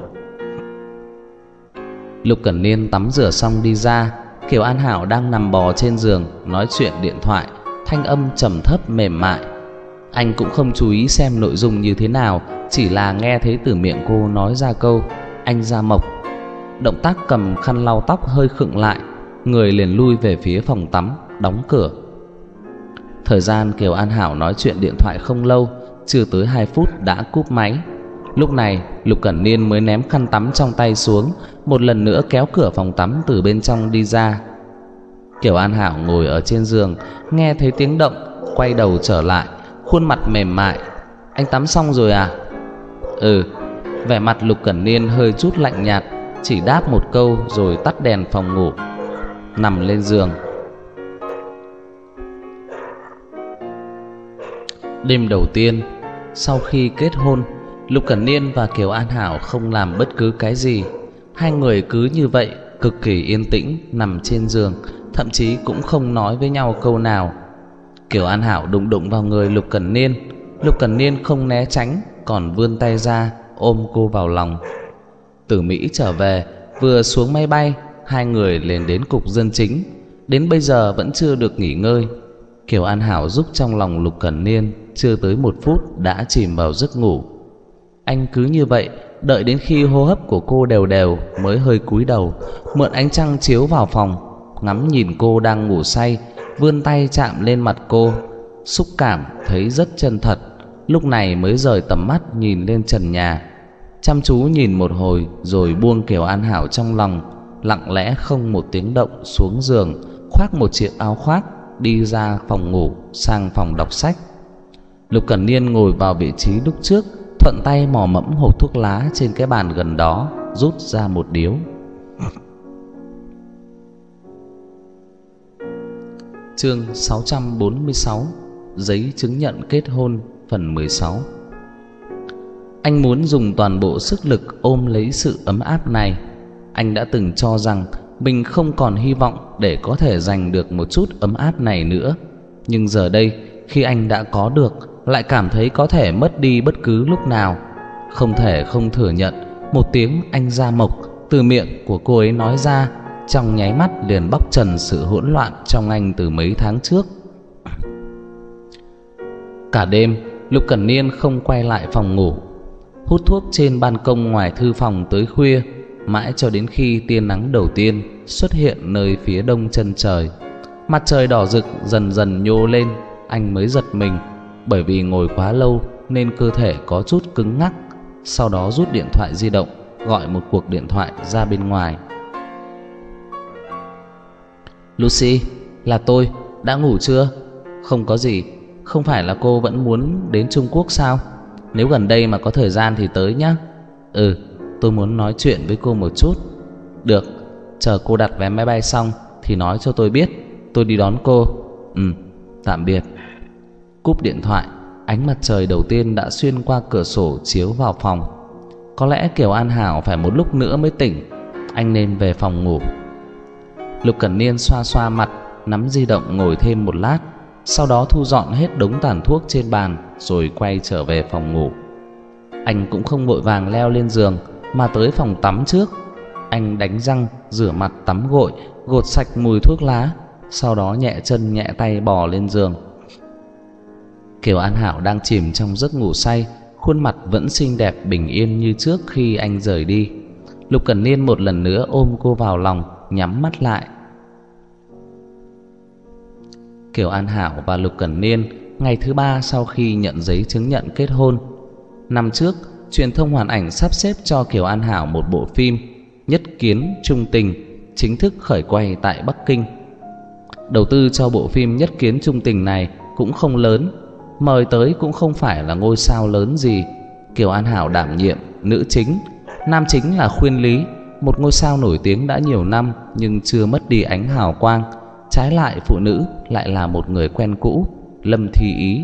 Speaker 1: Lục Cẩn Niên tắm rửa xong đi ra, Kiều An Hảo đang nằm bò trên giường nói chuyện điện thoại, thanh âm trầm thấp mềm mại. Anh cũng không chú ý xem nội dung như thế nào, chỉ là nghe thấy từ miệng cô nói ra câu anh Gia Mộc. Động tác cầm khăn lau tóc hơi khựng lại, người liền lui về phía phòng tắm, đóng cửa. Thời gian Kiều An Hảo nói chuyện điện thoại không lâu, chưa tới 2 phút đã cúp máy. Lúc này Lục Cẩn Niên mới ném khăn tắm trong tay xuống, một lần nữa kéo cửa phòng tắm từ bên trong đi ra. Kiều An Hảo ngồi ở trên giường, nghe thấy tiếng động, quay đầu trở lại, khuôn mặt mềm mại: Anh tắm xong rồi à? Ừ. Vẻ mặt Lục Cẩn Niên hơi chút lạnh nhạt, chỉ đáp một câu rồi tắt đèn phòng ngủ, nằm lên giường. Đêm đầu tiên sau khi kết hôn, Lục Cẩn Niên và Kiều An Hảo không làm bất cứ cái gì. Hai người cứ như vậy cực kỳ yên tĩnh nằm trên giường, thậm chí cũng không nói với nhau câu nào. Kiều An Hảo đụng vào người Lục Cẩn Niên. Lục Cẩn Niên không né tránh, còn vươn tay ra ôm cô vào lòng. Từ Mỹ trở về, vừa xuống máy bay, hai người liền đến cục dân chính. Đến bây giờ vẫn chưa được nghỉ ngơi. Kiều An Hảo giúp trong lòng Lục Cẩn Niên, chưa tới 1 phút đã chìm vào giấc ngủ. Anh cứ như vậy đợi đến khi hô hấp của cô đều đều mới hơi cúi đầu, mượn ánh trăng chiếu vào phòng, ngắm nhìn cô đang ngủ say, vươn tay chạm lên mặt cô, xúc cảm thấy rất chân thật. Lúc này mới rời tầm mắt nhìn lên trần nhà, chăm chú nhìn một hồi rồi buông Kiều An Hảo trong lòng, lặng lẽ không một tiếng động xuống giường, khoác một chiếc áo khoác, đi ra phòng ngủ sang phòng đọc sách. Lục Cẩn Niên ngồi vào vị trí lúc trước, thuận tay mò mẫm hộp thuốc lá trên cái bàn gần đó, rút ra một điếu. Chương 646: Giấy chứng nhận kết hôn, phần 16. Anh muốn dùng toàn bộ sức lực ôm lấy sự ấm áp này. Anh đã từng cho rằng mình không còn hy vọng để có thể giành được một chút ấm áp này nữa. Nhưng giờ đây, khi anh đã có được, lại cảm thấy có thể mất đi bất cứ lúc nào. Không thể không thừa nhận, một tiếng anh Gia Mộc từ miệng của cô ấy nói ra, trong nháy mắt liền bóc trần sự hỗn loạn trong anh từ mấy tháng trước. Cả đêm Lục Cẩn Niên không quay lại phòng ngủ, hút thuốc trên ban công ngoài thư phòng tới khuya, mãi cho đến khi tia nắng đầu tiên xuất hiện nơi phía đông chân trời. Mặt trời đỏ rực dần dần nhô lên, anh mới giật mình, bởi vì ngồi quá lâu nên cơ thể có chút cứng ngắc. Sau đó rút điện thoại di động, gọi một cuộc điện thoại ra bên ngoài. Lucy, là tôi, đã ngủ chưa? Không có gì, không phải là cô vẫn muốn đến Trung Quốc sao? Nếu gần đây mà có thời gian thì tới nhá. Ừ, tôi muốn nói chuyện với cô một chút. Được, chờ cô đặt vé máy bay xong thì nói cho tôi biết, tôi đi đón cô. Tạm biệt. Cúp điện thoại, ánh mặt trời đầu tiên đã xuyên qua cửa sổ chiếu vào phòng. Có lẽ Kiều An Hảo phải một lúc nữa mới tỉnh, anh nên về phòng ngủ. Lục Cẩn Niên xoa xoa mặt, nắm di động ngồi thêm một lát, sau đó thu dọn hết đống tàn thuốc trên bàn rồi quay trở về phòng ngủ. Anh cũng không vội vàng leo lên giường mà tới phòng tắm trước. Anh đánh răng, rửa mặt, tắm gội, gột sạch mùi thuốc lá, sau đó nhẹ chân nhẹ tay bò lên giường. Kiều An Hảo đang chìm trong giấc ngủ say, khuôn mặt vẫn xinh đẹp bình yên như trước khi anh rời đi. Lục Cẩn Niên một lần nữa ôm cô vào lòng, nhắm mắt lại. Kiều An Hảo và Lục Cẩn Niên ngày thứ 3 sau khi nhận giấy chứng nhận kết hôn. Năm trước, truyền thông Hoàn Ảnh sắp xếp cho Kiều An Hảo một bộ phim Nhất Kiến Trung Tình chính thức khởi quay tại Bắc Kinh. Đầu tư cho bộ phim Nhất Kiến Trung Tình này cũng không lớn, mời tới cũng không phải là ngôi sao lớn gì. Kiều An Hảo đảm nhiệm nữ chính, nam chính là Khuyên Lý, một ngôi sao nổi tiếng đã nhiều năm nhưng chưa mất đi ánh hào quang. Trái lại, phụ nữ lại là một người quen cũ, Lâm Thi Ý.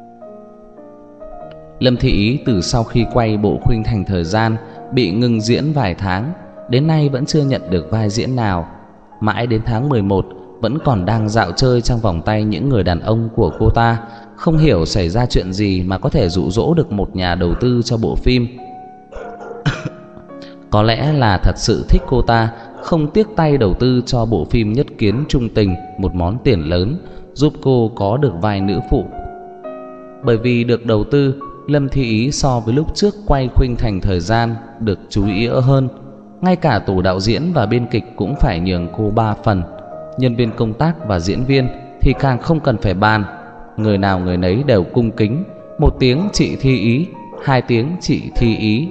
Speaker 1: Lâm Thi Ý từ sau khi quay bộ Khuynh Thành Thời Gian bị ngừng diễn vài tháng, đến nay vẫn chưa nhận được vai diễn nào. Mãi đến tháng 11 vẫn còn đang dạo chơi trong vòng tay những người đàn ông của cô ta, không hiểu xảy ra chuyện gì mà có thể dụ dỗ được một nhà đầu tư cho bộ phim. Có lẽ là thật sự thích cô ta, không tiếc tay đầu tư cho bộ phim Nhất Kiến Trung Tình một món tiền lớn, giúp cô có được vai nữ phụ. Bởi vì được đầu tư, Lâm Thi Ý so với lúc trước quay Khuynh Thành Thời Gian được chú ý hơn. Ngay cả tổ đạo diễn và biên kịch cũng phải nhường cô 3 phần. Nhân viên công tác và diễn viên thì càng không cần phải bàn, người nào người nấy đều cung kính, 1 tiếng chị Thi Ý, 2 tiếng chị Thi Ý.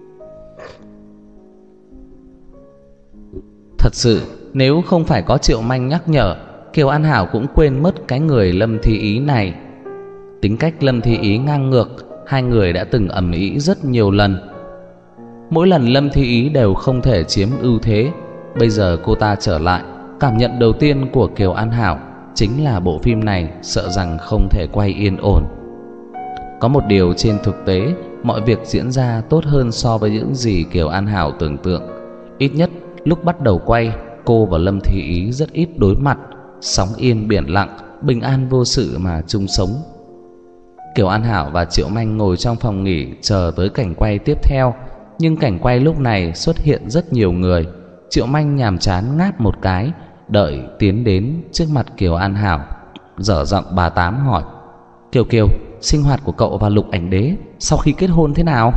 Speaker 1: Thật sự, nếu không phải có Triệu Manh nhắc nhở, Kiều An Hảo cũng quên mất cái người Lâm Thi Ý này. Tính cách Lâm Thi Ý ngang ngược, hai người đã từng ầm ĩ rất nhiều lần. Mỗi lần Lâm Thi Ý đều không thể chiếm ưu thế. Bây giờ cô ta trở lại, cảm nhận đầu tiên của Kiều An Hảo chính là bộ phim này sợ rằng không thể quay yên ổn. Có một điều trên thực tế, mọi việc diễn ra tốt hơn so với những gì Kiều An Hảo tưởng tượng. Ít nhất lúc bắt đầu quay, cô và Lâm Thi Ý rất ít đối mặt, sóng yên biển lặng, bình an vô sự mà chung sống. Kiều An Hảo và Triệu Manh ngồi trong phòng nghỉ chờ tới cảnh quay tiếp theo, nhưng cảnh quay lúc này xuất hiện rất nhiều người. Triệu Manh nhàm chán ngáp một cái, đợi tiến đến trước mặt Kiều An Hảo, dở giọng bà Tám hỏi: Kiều Kiều, sinh hoạt của cậu và Lục Ảnh Đế sau khi kết hôn thế nào?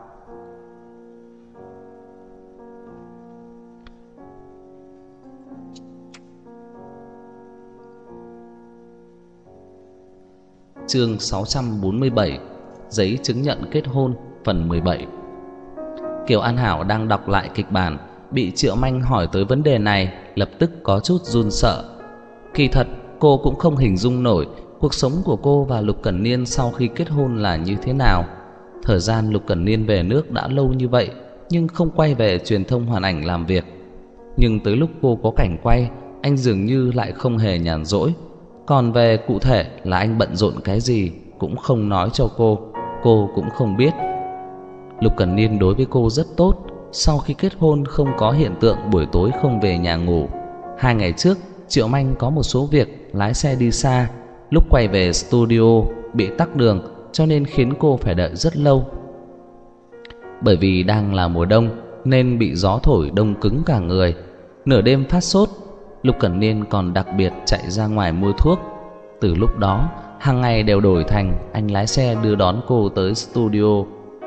Speaker 1: Chương 647, giấy chứng nhận kết hôn, phần 17. Kiều An Hảo đang đọc lại kịch bản, bị Triệu Manh hỏi tới vấn đề này, lập tức có chút run sợ. Kỳ thật cô cũng không hình dung nổi cuộc sống của cô và Lục Cẩn Niên sau khi kết hôn là như thế nào. Thời gian Lục Cẩn Niên về nước đã lâu như vậy, nhưng không quay về truyền thông Hoàn Ảnh làm việc. Nhưng tới lúc cô có cảnh quay, anh dường như lại không hề nhàn rỗi. Còn về cụ thể là anh bận rộn cái gì cũng không nói cho cô cũng không biết. Lục Cẩn Niên đối với cô rất tốt. Sau khi kết hôn không có hiện tượng buổi tối không về nhà ngủ. 2 ngày trước Triệu Manh có một số việc lái xe đi xa, lúc quay về studio bị tắc đường, cho nên khiến cô phải đợi rất lâu. Bởi vì đang là mùa đông nên bị gió thổi đông cứng cả người. Nửa đêm phát sốt, Lục Cẩn Niên còn đặc biệt chạy ra ngoài mua thuốc. Từ lúc đó hàng ngày đều đổi thành anh lái xe đưa đón cô tới studio.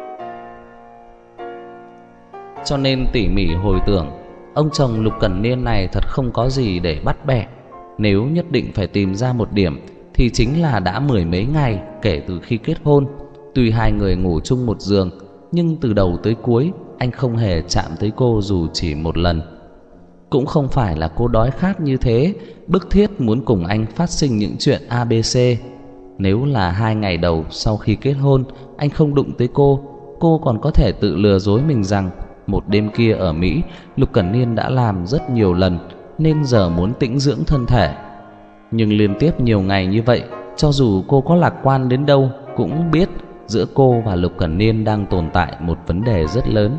Speaker 1: Cho nên tỉ mỉ hồi tưởng, ông chồng Lục Cẩn Niên này thật không có gì để bắt bẻ. Nếu nhất định phải tìm ra một điểm thì chính là đã 10 mấy ngày kể từ khi kết hôn. Tuy hai người ngủ chung một giường, nhưng từ đầu tới cuối anh không hề chạm tới cô dù chỉ một lần. Cũng không phải là cô đói khát như thế, bức thiết muốn cùng anh phát sinh những chuyện ABC. Nếu là 2 ngày đầu sau khi kết hôn anh không đụng tới cô còn có thể tự lừa dối mình rằng một đêm kia ở Mỹ, Lục Cẩn Niên đã làm rất nhiều lần, nên giờ muốn tĩnh dưỡng thân thể. Nhưng liên tiếp nhiều ngày như vậy, cho dù cô có lạc quan đến đâu cũng biết giữa cô và Lục Cẩn Niên đang tồn tại một vấn đề rất lớn.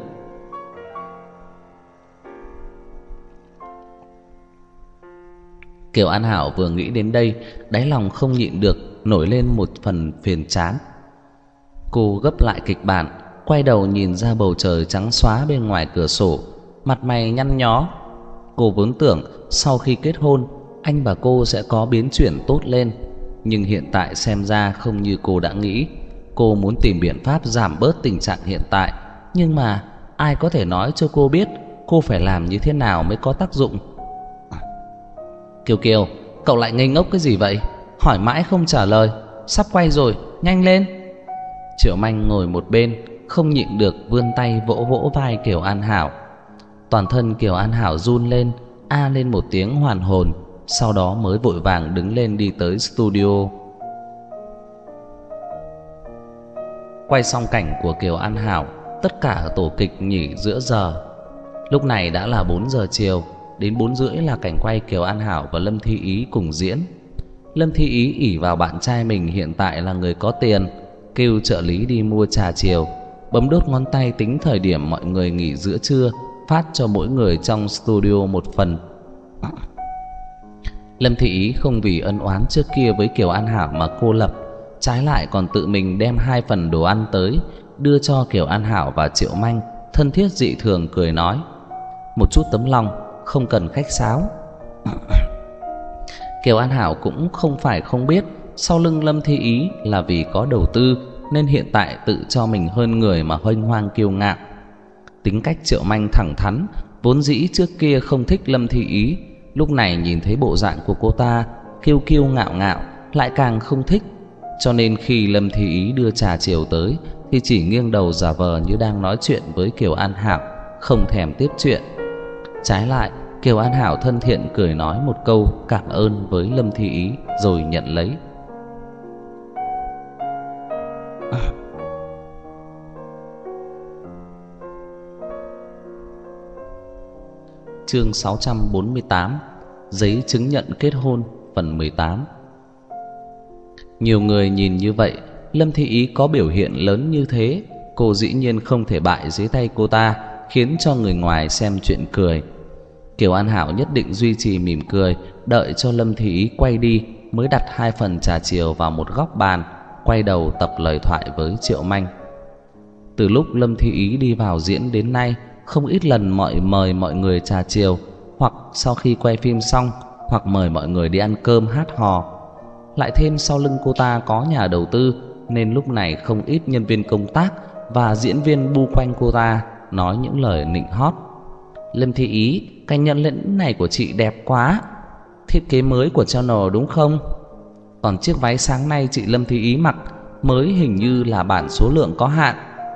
Speaker 1: Kiều An Hảo vừa nghĩ đến đây, đáy lòng không nhịn được nổi lên một phần phiền chán. Cô gấp lại kịch bản, quay đầu nhìn ra bầu trời trắng xóa bên ngoài cửa sổ, mặt mày nhăn nhó. Cô vốn tưởng sau khi kết hôn, anh và cô sẽ có biến chuyển tốt lên, nhưng hiện tại xem ra không như cô đã nghĩ. Cô muốn tìm biện pháp giảm bớt tình trạng hiện tại, nhưng mà ai có thể nói cho cô biết cô phải làm như thế nào mới có tác dụng? Kiều Kiều, cậu lại ngây ngốc cái gì vậy? Hỏi mãi không trả lời. Sắp quay rồi, nhanh lên. Triệu Manh ngồi một bên, không nhịn được vươn tay vỗ vỗ vai Kiều An Hảo. Toàn thân Kiều An Hảo run lên, a lên một tiếng hoàn hồn, sau đó mới vội vàng đứng lên đi tới studio. Quay xong cảnh của Kiều An Hảo, tất cả tổ kịch nghỉ giữa giờ. Lúc này đã là 4 giờ chiều, đến 4 rưỡi là cảnh quay Kiều An Hảo và Lâm Thi Ý cùng diễn. Lâm Thi Ý ỷ vào bạn trai mình hiện tại là người có tiền, kêu trợ lý đi mua trà chiều, bấm đốt ngón tay tính thời điểm mọi người nghỉ giữa trưa, phát cho mỗi người trong studio một phần. Lâm Thị Ý không vì ân oán trước kia với Kiều An Hảo mà cô lập, trái lại còn tự mình đem 2 phần đồ ăn tới đưa cho Kiều An Hảo và Triệu Manh, thân thiết dị thường cười nói: một chút tấm lòng, không cần khách sáo. Kiều An Hảo cũng không phải không biết sau lưng Lâm Thi Ý là vì có đầu tư, nên hiện tại tự cho mình hơn người mà huênh hoang kiêu ngạo. Tính cách Triệu Manh thẳng thắn, vốn dĩ trước kia không thích Lâm Thi Ý, lúc này nhìn thấy bộ dạng của cô ta kiêu kiêu ngạo ngạo lại càng không thích. Cho nên khi Lâm Thi Ý đưa trà chiều tới thì chỉ nghiêng đầu giả vờ như đang nói chuyện với Kiều An Hảo, không thèm tiếp chuyện. Trái lại, Kiều An Hảo thân thiện cười nói một câu cảm ơn với Lâm Thi Ý rồi nhận lấy. Chương 648: Giấy chứng nhận kết hôn phần 18. Nhiều người nhìn như vậy, Lâm Thi Ý có biểu hiện lớn như thế, cô dĩ nhiên không thể bại dưới tay cô ta, khiến cho người ngoài xem chuyện cười. Kiều An Hảo nhất định duy trì mỉm cười, đợi cho Lâm Thi Ý quay đi mới đặt 2 phần trà chiều vào một góc bàn, quay đầu tập lời thoại với Triệu Manh. Từ lúc Lâm Thi Ý đi vào diễn đến nay, không ít lần mời mọi người trà chiều, hoặc sau khi quay phim xong, hoặc mời mọi người đi ăn cơm hát hò. Lại thêm sau lưng cô ta có nhà đầu tư, nên lúc này không ít nhân viên công tác và diễn viên bu quanh cô ta, nói những lời nịnh hót. Lâm Thi Ý, cái nhân lĩnh này của chị đẹp quá, thiết kế mới của channel đúng không? Còn chiếc váy sáng nay chị Lâm Thi Ý mặc mới hình như là bản số lượng có hạn.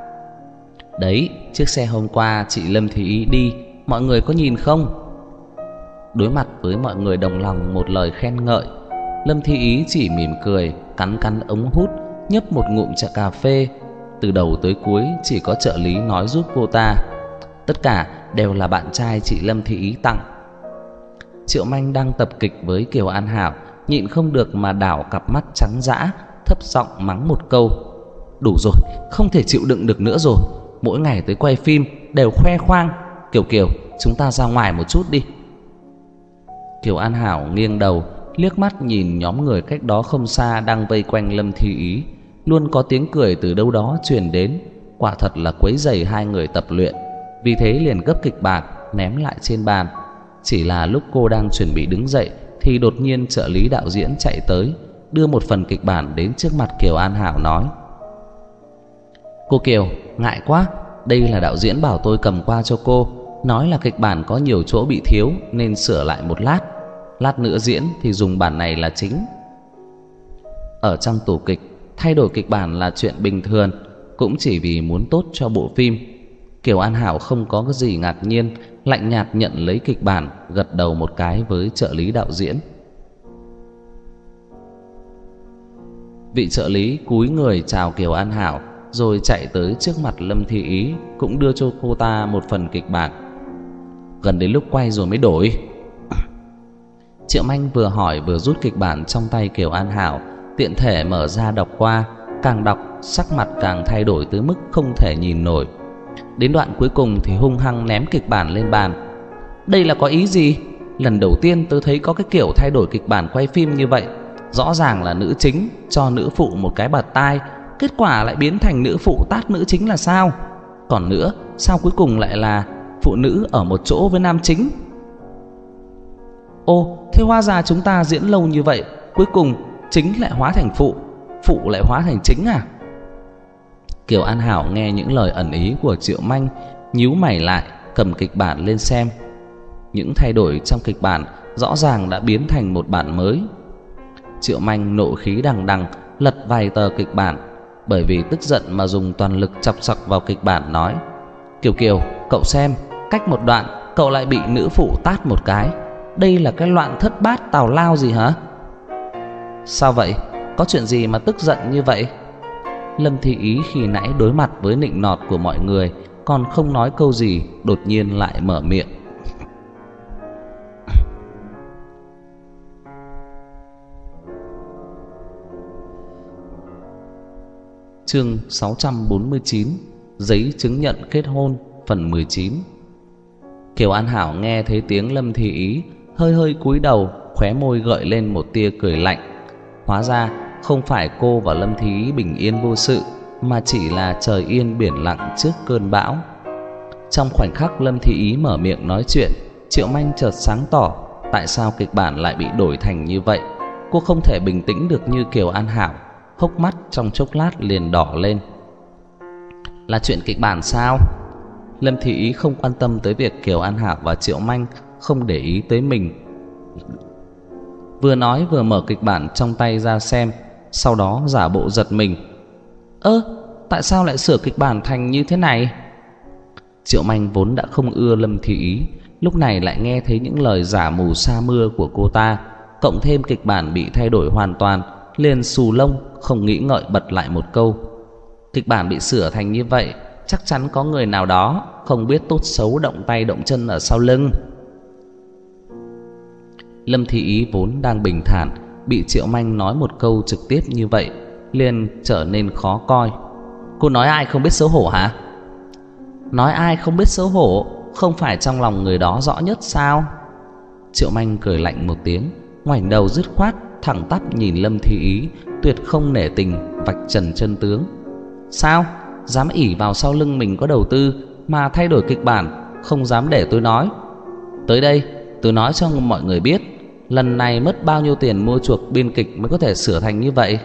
Speaker 1: Đấy, chiếc xe hôm qua chị Lâm Thi Ý đi, mọi người có nhìn không? Đối mặt với mọi người đồng lòng một lời khen ngợi, Lâm Thi Ý chỉ mỉm cười, cắn ống hút, nhấp một ngụm trà cà phê. Từ đầu tới cuối chỉ có trợ lý nói giúp cô ta, tất cả đều là bạn trai chị Lâm Thi Ý tặng. Triệu Manh đang tập kịch với Kiều An Hảo, nhịn không được mà đảo cặp mắt trắng dã, thấp giọng mắng một câu: đủ rồi, không thể chịu đựng được nữa rồi, mỗi ngày tới quay phim đều khoe khoang. Kiều Kiều, chúng ta ra ngoài một chút đi. Kiều An Hảo nghiêng đầu, liếc mắt nhìn nhóm người cách đó không xa đang vây quanh Lâm Thi Ý. Luôn có tiếng cười từ đâu đó truyền đến, quả thật là quấy rầy hai người tập luyện. Vì thế liền gấp kịch bản ném lại trên bàn. Chỉ là lúc cô đang chuẩn bị đứng dậy thì đột nhiên trợ lý đạo diễn chạy tới, đưa một phần kịch bản đến trước mặt Kiều An Hảo nói: cô Kiều, ngại quá, đây là đạo diễn bảo tôi cầm qua cho cô, nói là kịch bản có nhiều chỗ bị thiếu nên sửa lại một lát, lát nữa diễn thì dùng bản này là chính. Ở trong tổ kịch, thay đổi kịch bản là chuyện bình thường, cũng chỉ vì muốn tốt cho bộ phim. Kiều An Hảo không có cái gì ngạc nhiên, lạnh nhạt nhận lấy kịch bản, gật đầu một cái với trợ lý đạo diễn. Vị trợ lý cúi người chào Kiều An Hảo, rồi chạy tới trước mặt Lâm Thi Ý, cũng đưa cho cô ta một phần kịch bản. Gần đến lúc quay rồi mới đổi. Triệu Manh vừa hỏi vừa rút kịch bản trong tay Kiều An Hảo, tiện thể mở ra đọc qua. Càng đọc sắc mặt càng thay đổi tới mức không thể nhìn nổi. Đến đoạn cuối cùng thì hung hăng ném kịch bản lên bàn. Đây là có ý gì? Lần đầu tiên tôi thấy có cái kiểu thay đổi kịch bản quay phim như vậy. Rõ ràng là nữ chính cho nữ phụ một cái bạt tai, kết quả lại biến thành nữ phụ tát nữ chính là sao? Còn nữa, sao cuối cùng lại là phụ nữ ở một chỗ với nam chính? Ô, thế hóa ra chúng ta diễn lâu như vậy, cuối cùng chính lại hóa thành phụ, phụ lại hóa thành chính à? Kiều An Hảo nghe những lời ẩn ý của Triệu Manh, nhíu mày lại, cầm kịch bản lên xem. Những thay đổi trong kịch bản rõ ràng đã biến thành một bản mới. Triệu Manh nộ khí đằng đằng lật vài tờ kịch bản, bởi vì tức giận mà dùng toàn lực chọc chọc vào kịch bản, nói: Kiều Kiều, cậu xem, cách một đoạn cậu lại bị nữ phụ tát một cái. Đây là cái loạn thất bát tào lao gì hả? Sao vậy? Có chuyện gì mà tức giận như vậy? Lâm Thi Ý khi nãy đối mặt với nịnh nọt của mọi người còn không nói câu gì, đột nhiên lại mở miệng. Chương 649: Giấy chứng nhận kết hôn, phần 19. Kiều An Hảo nghe thấy tiếng Lâm Thi Ý, hơi hơi cúi đầu, khóe môi gợi lên một tia cười lạnh. Hóa ra không phải cô và Lâm Thi Ý bình yên vô sự, mà chỉ là trời yên biển lặng trước cơn bão. Trong khoảnh khắc Lâm Thi Ý mở miệng nói chuyện, Triệu Manh chợt sáng tỏ tại sao kịch bản lại bị đổi thành như vậy. Cô không thể bình tĩnh được như Kiều An Hảo, hốc mắt trong chốc lát liền đỏ lên. Là chuyện kịch bản sao? Lâm Thi Ý không quan tâm tới việc Kiều An Hảo và Triệu Manh không để ý tới mình, vừa nói vừa mở kịch bản trong tay ra xem, sau đó giả bộ giật mình. Tại sao lại sửa kịch bản thành như thế này? Triệu Manh vốn đã không ưa Lâm Thi Ý, lúc này lại nghe thấy những lời giả mù sa mưa của cô ta, cộng thêm kịch bản bị thay đổi hoàn toàn, liền xù lông không nghĩ ngợi bật lại một câu: Kịch bản bị sửa thành như vậy, chắc chắn có người nào đó không biết tốt xấu động tay động chân ở sau lưng. Lâm Thi Ý vốn đang bình thản, bị Triệu Manh nói một câu trực tiếp như vậy liền trở nên khó coi. Cô nói ai không biết xấu hổ hả? Nói ai không biết xấu hổ, không phải trong lòng người đó rõ nhất sao? Triệu Manh cười lạnh một tiếng, ngoảnh đầu dứt khoát thẳng tắp nhìn Lâm Thi Ý, tuyệt không nể tình vạch trần chân tướng. Sao? Dám ỷ vào sau lưng mình có đầu tư mà thay đổi kịch bản, không dám để tôi nói. Tới đây tôi nói cho mọi người biết, lần này mất bao nhiêu tiền mua chuộc biên kịch mới có thể sửa thành như vậy.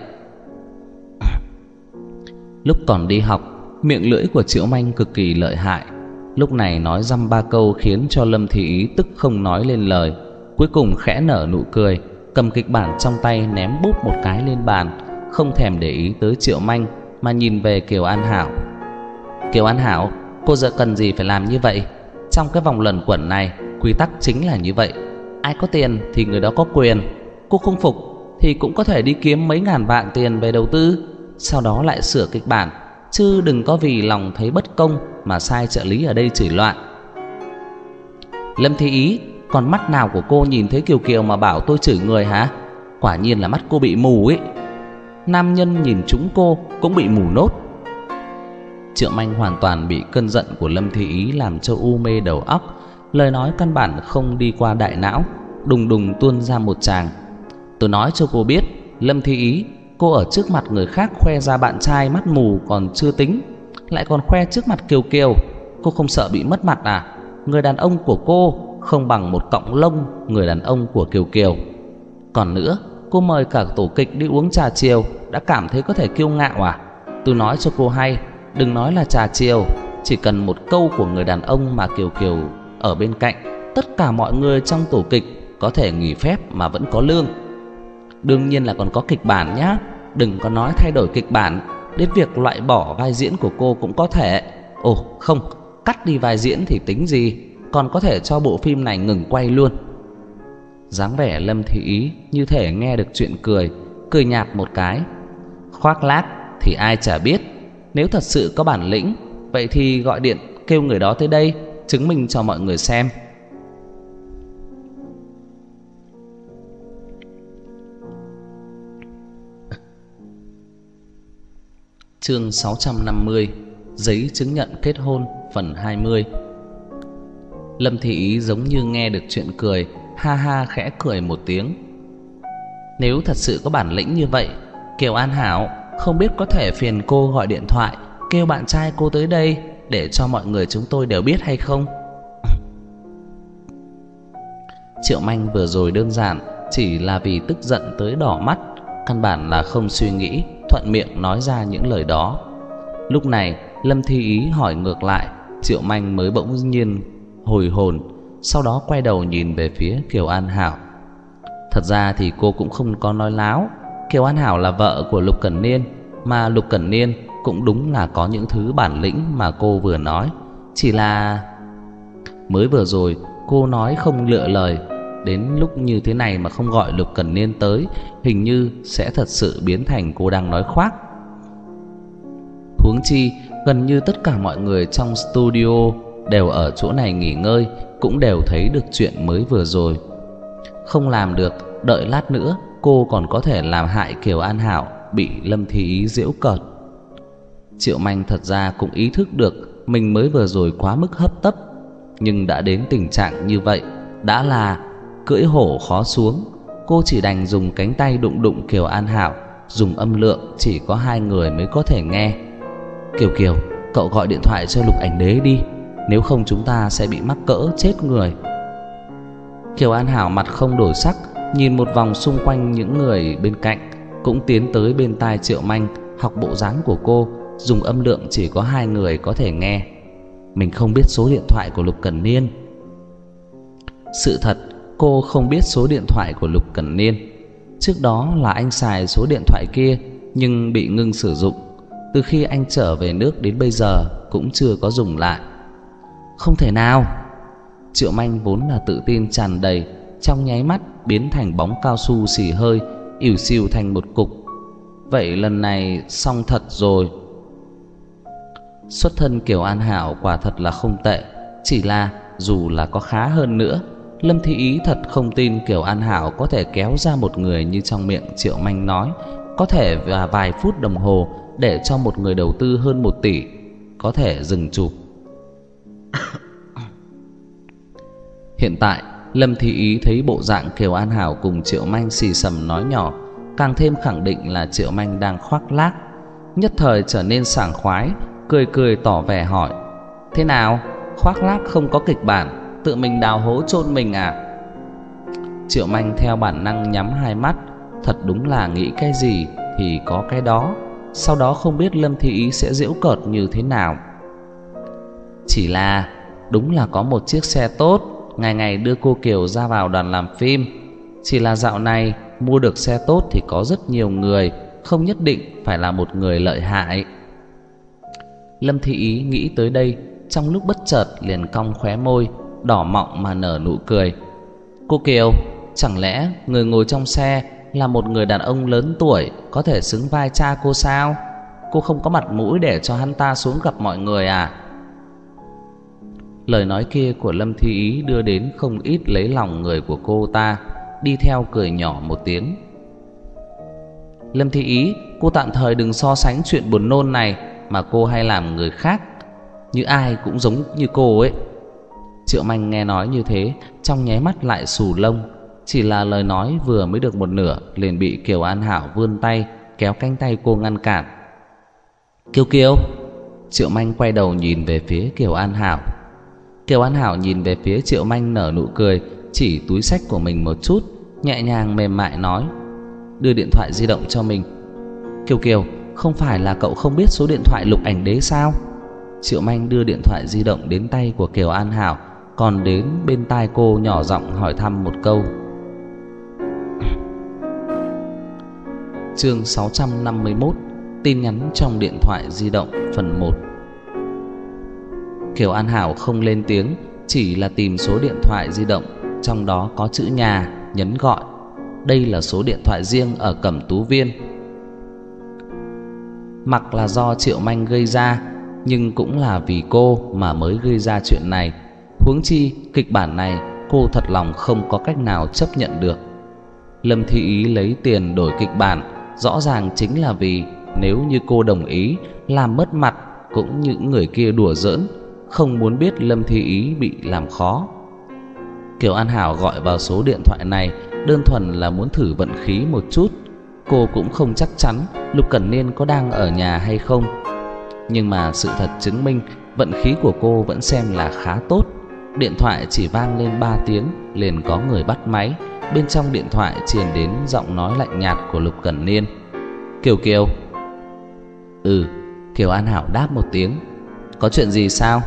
Speaker 1: Lúc còn đi học, miệng lưỡi của Triệu Manh cực kỳ lợi hại. Lúc này nói dăm ba câu khiến cho Lâm Thi Ý tức không nói lên lời. Cuối cùng khẽ nở nụ cười, cầm kịch bản trong tay ném búp một cái lên bàn, không thèm để ý tới Triệu Manh mà nhìn về Kiều An Hảo. Kiều An Hảo, cô giờ cần gì phải làm như vậy? Trong cái vòng luẩn quẩn này, quy tắc chính là như vậy. Ai có tiền thì người đó có quyền. Cô không phục thì cũng có thể đi kiếm mấy ngàn vạn tiền về đầu tư, sau đó lại sửa kịch bản, chứ đừng có vì lòng thấy bất công mà sai trợ lý ở đây chửi loạn. Lâm Thi Ý, còn mắt nào của cô nhìn thấy Kiều Kiều mà bảo tôi chửi người hả? Quả nhiên là mắt cô bị mù ấy. Nam nhân nhìn chúng cô cũng bị mù nốt. Triệu Manh hoàn toàn bị cơn giận của Lâm Thi Ý làm cho u mê đầu óc, lời nói căn bản không đi qua đại não, đùng đùng tuôn ra một tràng. Tôi nói cho cô biết, Lâm Thi Ý, cô ở trước mặt người khác khoe ra bạn trai mắt mù còn chưa tính, lại còn khoe trước mặt Kiều Kiều. Cô không sợ bị mất mặt à? Người đàn ông của cô không bằng một cọng lông người đàn ông của Kiều Kiều. Còn nữa, cô mời cả tổ kịch đi uống trà chiều đã cảm thấy có thể kiêu ngạo à? Tôi nói cho cô hay, đừng nói là trà chiều, chỉ cần một câu của người đàn ông mà Kiều Kiều ở bên cạnh, tất cả mọi người trong tổ kịch có thể nghỉ phép mà vẫn có lương. Đương nhiên là còn có kịch bản nhá. Đừng có nói thay đổi kịch bản, đến việc loại bỏ vai diễn của cô cũng có thể. Ồ không, cắt đi vai diễn thì tính gì, còn có thể cho bộ phim này ngừng quay luôn. Dáng vẻ Lâm Thi Ý như thể nghe được chuyện cười, cười nhạt một cái. Khoác lác thì ai chả biết, Nếu thật sự có bản lĩnh, vậy thì gọi điện kêu người đó tới đây, chứng minh cho mọi người xem. Chương 650: Giấy chứng nhận kết hôn phần 20. Lâm Thị Ý giống như nghe được chuyện cười, ha ha khẽ cười một tiếng. Nếu thật sự có bản lĩnh như vậy, Kiều An Hảo, không biết có thể phiền cô gọi điện thoại kêu bạn trai cô tới đây để cho mọi người chúng tôi đều biết hay không? Triệu Manh vừa rồi đơn giản chỉ là vì tức giận tới đỏ mắt, căn bản là không suy nghĩ, thuận miệng nói ra những lời đó. Lúc này Lâm Thi Ý hỏi ngược lại, Triệu Manh mới bỗng nhiên hồi hồn, sau đó quay đầu nhìn về phía Kiều An Hảo. Thật ra thì cô cũng không có nói láo. Kiều An Hảo là vợ của Lục Cẩn Niên, mà Lục Cẩn Niên cũng đúng là có những thứ bản lĩnh mà cô vừa nói. Chỉ là mới vừa rồi cô nói không lựa lời, đến lúc như thế này mà không gọi Lục Cẩn Niên tới, hình như sẽ thật sự biến thành cô đang nói khoác. Huống chi gần như tất cả mọi người trong studio đều ở chỗ này nghỉ ngơi, cũng đều thấy được chuyện mới vừa rồi. Không làm được, đợi lát nữa cô còn có thể làm hại Kiều An Hảo bị Lâm Thi Ý giễu cợt. Triệu Manh thật ra cũng ý thức được mình mới vừa rồi quá mức hấp tấp, nhưng đã đến tình trạng như vậy, đã là cưỡi hổ khó xuống, cô chỉ đành dùng cánh tay đụng đụng Kiều An Hảo, dùng âm lượng chỉ có 2 người mới có thể nghe. Kiều Kiều, cậu gọi điện thoại cho Lục Ảnh Đế đi, nếu không chúng ta sẽ bị mắc cỡ chết người. Kiều An Hảo mặt không đổi sắc, nhìn một vòng xung quanh những người bên cạnh, cũng tiến tới bên tai Triệu Manh, học bộ dáng của cô, dùng âm lượng chỉ có 2 người có thể nghe. Mình không biết số điện thoại của Lục Cẩn Niên. Sự thật, cô không biết số điện thoại của Lục Cẩn Niên. Trước đó là anh xài số điện thoại kia, nhưng bị ngưng sử dụng. Từ khi anh trở về nước đến bây giờ cũng chưa có dùng lại. Không thể nào. Triệu Manh vốn là tự tin tràn đầy, trong nháy mắt biến thành bóng cao su xì hơi, ỉu xìu thành một cục. Vậy lần này xong thật rồi. Xuất thân Kiều An Hảo quả thật là không tệ, chỉ là dù là có khá hơn nữa, Lâm Thị Ý thật không tin Kiều An Hảo có thể kéo ra một người như trong miệng Triệu Manh nói, có thể và vài phút đồng hồ để cho một người đầu tư hơn 1 tỷ có thể dừng chụp. Hiện tại Lâm Thị Ý thấy bộ dạng Kiều An Hảo cùng Triệu Manh xì xầm nói nhỏ, càng thêm khẳng định là Triệu Manh đang khoác lác. Nhất thời trở nên sảng khoái, cười cười tỏ vẻ hỏi: Thế nào, khoác lác không có kịch bản, tự mình đào hố chôn mình à? Triệu Manh theo bản năng nhắm 2 mắt, thật đúng là nghĩ cái gì thì có cái đó. Sau đó không biết Lâm Thị Ý sẽ giễu cợt như thế nào. Chỉ là đúng là có một chiếc xe tốt, ngày ngày đưa cô Kiều ra vào đoàn làm phim. Chỉ là dạo này mua được xe tốt thì có rất nhiều người, không nhất định phải là một người lợi hại. Lâm Thị Ý nghĩ tới đây, trong lúc bất chợt liền cong khóe môi, đỏ mọng mà nở nụ cười. Cô Kiều, chẳng lẽ người ngồi trong xe là một người đàn ông lớn tuổi, có thể xứng vai cha cô sao? Cô không có mặt mũi để cho hắn ta xuống gặp mọi người à? Lời nói kia của Lâm Thi Ý đưa đến không ít lấy lòng người của cô ta, đi theo cười nhỏ một tiếng. Lâm Thi Ý, cô tạm thời đừng so sánh chuyện buồn nôn này mà cô hay làm người khác như ai cũng giống như cô ấy. Triệu Manh nghe nói như thế, trong nháy mắt lại xù lông. Chỉ là lời nói vừa mới được một nửa liền bị Kiều An Hảo vươn tay kéo cánh tay cô ngăn cản. Kiều Kiều. Triệu Manh quay đầu nhìn về phía Kiều An Hảo. Kiều An Hảo nhìn về phía Triệu Manh nở nụ cười, chỉ túi xách của mình một chút, nhẹ nhàng mềm mại nói: Đưa điện thoại di động cho mình. Kiều Kiều, không phải là cậu không biết số điện thoại Lục Ảnh Đế sao? Triệu Manh đưa điện thoại di động đến tay của Kiều An Hảo, còn đến bên tai cô nhỏ giọng hỏi thăm một câu. Chương 651: Tin nhắn trong điện thoại di động phần 1. Kiều An Hảo không lên tiếng, chỉ là tìm số điện thoại di động, trong đó có chữ nhà, nhấn gọi. Đây là số điện thoại riêng ở Cẩm Tú Viên. Mặc là do Triệu Manh gây ra, nhưng cũng là vì cô mà mới gây ra chuyện này. Huống chi kịch bản này cô thật lòng không có cách nào chấp nhận được. Lâm Thị Ý lấy tiền đổi kịch bản, rõ ràng chính là vì nếu như cô đồng ý làm mất mặt cũng những người kia đùa giỡn, không muốn biết Lâm Thị Ý bị làm khó. Kiều An Hảo gọi vào số điện thoại này đơn thuần là muốn thử vận khí một chút. Cô cũng không chắc chắn Lục Cẩn Niên có đang ở nhà hay không, nhưng mà sự thật chứng minh vận khí của cô vẫn xem là khá tốt. Điện thoại chỉ vang lên 3 tiếng liền có người bắt máy. Bên trong điện thoại truyền đến giọng nói lạnh nhạt của Lục Cẩn Niên. Kiều Kiều. Ừ, Kiều An Hảo đáp một tiếng. Có chuyện gì sao?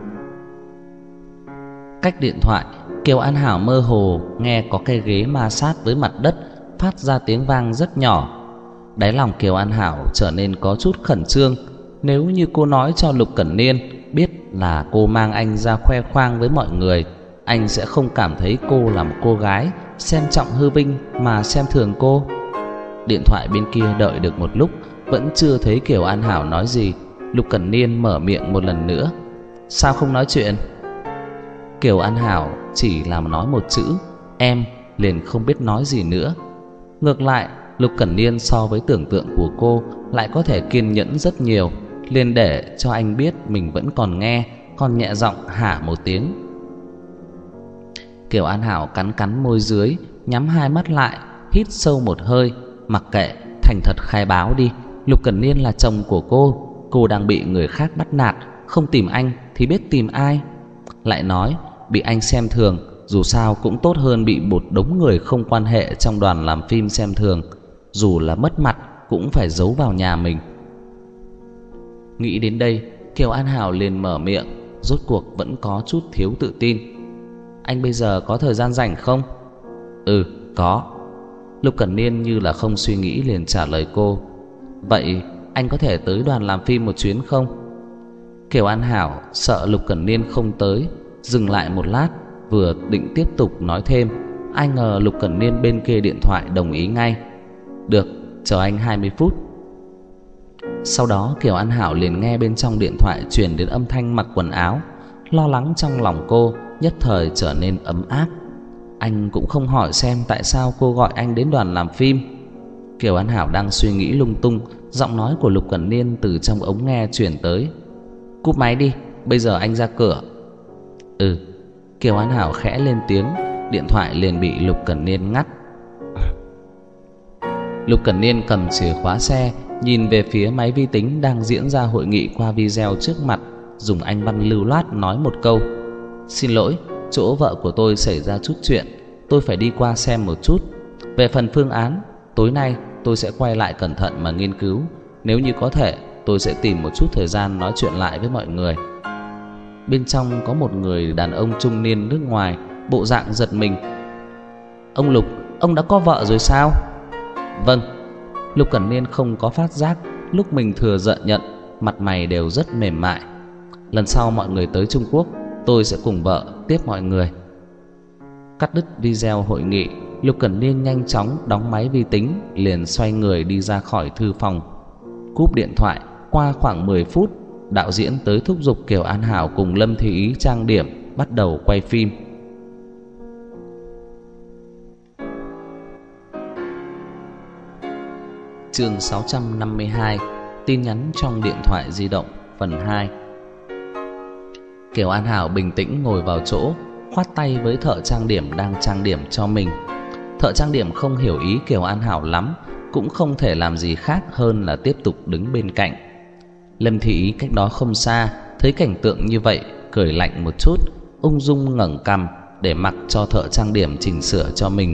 Speaker 1: Cách điện thoại, Kiều An Hảo mơ hồ nghe có cái ghế ma sát với mặt đất phát ra tiếng vang rất nhỏ. Đáy lòng Kiều An Hảo trở nên có chút khẩn trương. Nếu như cô nói cho Lục Cẩn Niên biết là cô mang anh ra khoe khoang với mọi người, anh sẽ không cảm thấy cô là một cô gái xem trọng hư vinh mà xem thường cô. Điện thoại bên kia đợi được một lúc vẫn chưa thấy Kiều An Hảo nói gì. Lục Cẩn Niên mở miệng một lần nữa. Sao không nói chuyện? Kiều An Hảo chỉ làm nói một chữ em, liền không biết nói gì nữa. Ngược lại Lục Cẩn Niên so với tưởng tượng của cô lại có thể kiên nhẫn rất nhiều, liền để cho anh biết mình vẫn còn nghe, còn nhẹ giọng hả một tiếng. Kiều An Hảo cắn cắn môi dưới, nhắm hai mắt lại, hít sâu một hơi. Mặc kệ, thành thật khai báo đi. Lục Cẩn Niên là chồng của cô đang bị người khác bắt nạt, không tìm anh thì biết tìm ai? Lại nói bị anh xem thường, dù sao cũng tốt hơn bị một đống người không quan hệ trong đoàn làm phim xem thường. Dù là mất mặt cũng phải giấu vào nhà mình. Nghĩ đến đây, Kiều An Hảo liền mở miệng, rốt cuộc vẫn có chút thiếu tự tin. Anh bây giờ có thời gian rảnh không? Ừ, có. Lục Cẩn Niên như là không suy nghĩ liền trả lời cô. Vậy anh có thể tới đoàn làm phim một chuyến không? Kiều An Hảo sợ Lục Cẩn Niên không tới, dừng lại một lát, vừa định tiếp tục nói thêm, ai ngờ Lục Cẩn Niên bên kia điện thoại đồng ý ngay. Được, chờ anh 20 phút. Sau đó Kiều An Hảo liền nghe bên trong điện thoại truyền đến âm thanh mặc quần áo. Lo lắng trong lòng cô nhất thời trở nên ấm áp. Anh cũng không hỏi xem tại sao cô gọi anh đến đoàn làm phim. Kiều An Hảo đang suy nghĩ lung tung, giọng nói của Lục Cẩn Niên từ trong ống nghe truyền tới. Cúp máy đi, bây giờ anh ra cửa. Ừ. Kiều An Hảo khẽ lên tiếng, điện thoại liền bị Lục Cẩn Niên ngắt. Lục Cẩn Niên cầm chìa khóa xe, nhìn về phía máy vi tính đang diễn ra hội nghị qua video trước mặt, dùng Anh văn lưu loát nói một câu. Xin lỗi, chỗ vợ của tôi xảy ra chút chuyện, tôi phải đi qua xem một chút. Về phần phương án, tối nay tôi sẽ quay lại cẩn thận mà nghiên cứu. Nếu như có thể, tôi sẽ tìm một chút thời gian nói chuyện lại với mọi người. Bên trong có một người đàn ông trung niên nước ngoài, bộ dạng giật mình. Ông Lục, ông đã có vợ rồi sao? Vâng. Lục Cẩn Niên không có phát giác lúc mình thừa nhận, mặt mày đều rất mềm mại. Lần sau mọi người tới Trung Quốc, tôi sẽ cùng vợ tiếp mọi người. Cắt đứt video hội nghị, Lục Cẩn Niên nhanh chóng đóng máy vi tính, liền xoay người đi ra khỏi thư phòng. Cúp điện thoại, qua khoảng 10 phút, đạo diễn tới thúc giục Kiều An Hảo cùng Lâm Thị Ý trang điểm, bắt đầu quay phim. Chương 652, tin nhắn trong điện thoại di động, phần 2. Kiều An Hảo bình tĩnh ngồi vào chỗ, khoát tay với thợ trang điểm đang trang điểm cho mình. Thợ trang điểm không hiểu ý Kiều An Hảo lắm, cũng không thể làm gì khác hơn là tiếp tục đứng bên cạnh. Lâm Thị Ý cách đó không xa, thấy cảnh tượng như vậy, cười lạnh một chút, ung dung ngẩng cằm để mặc cho thợ trang điểm chỉnh sửa cho mình.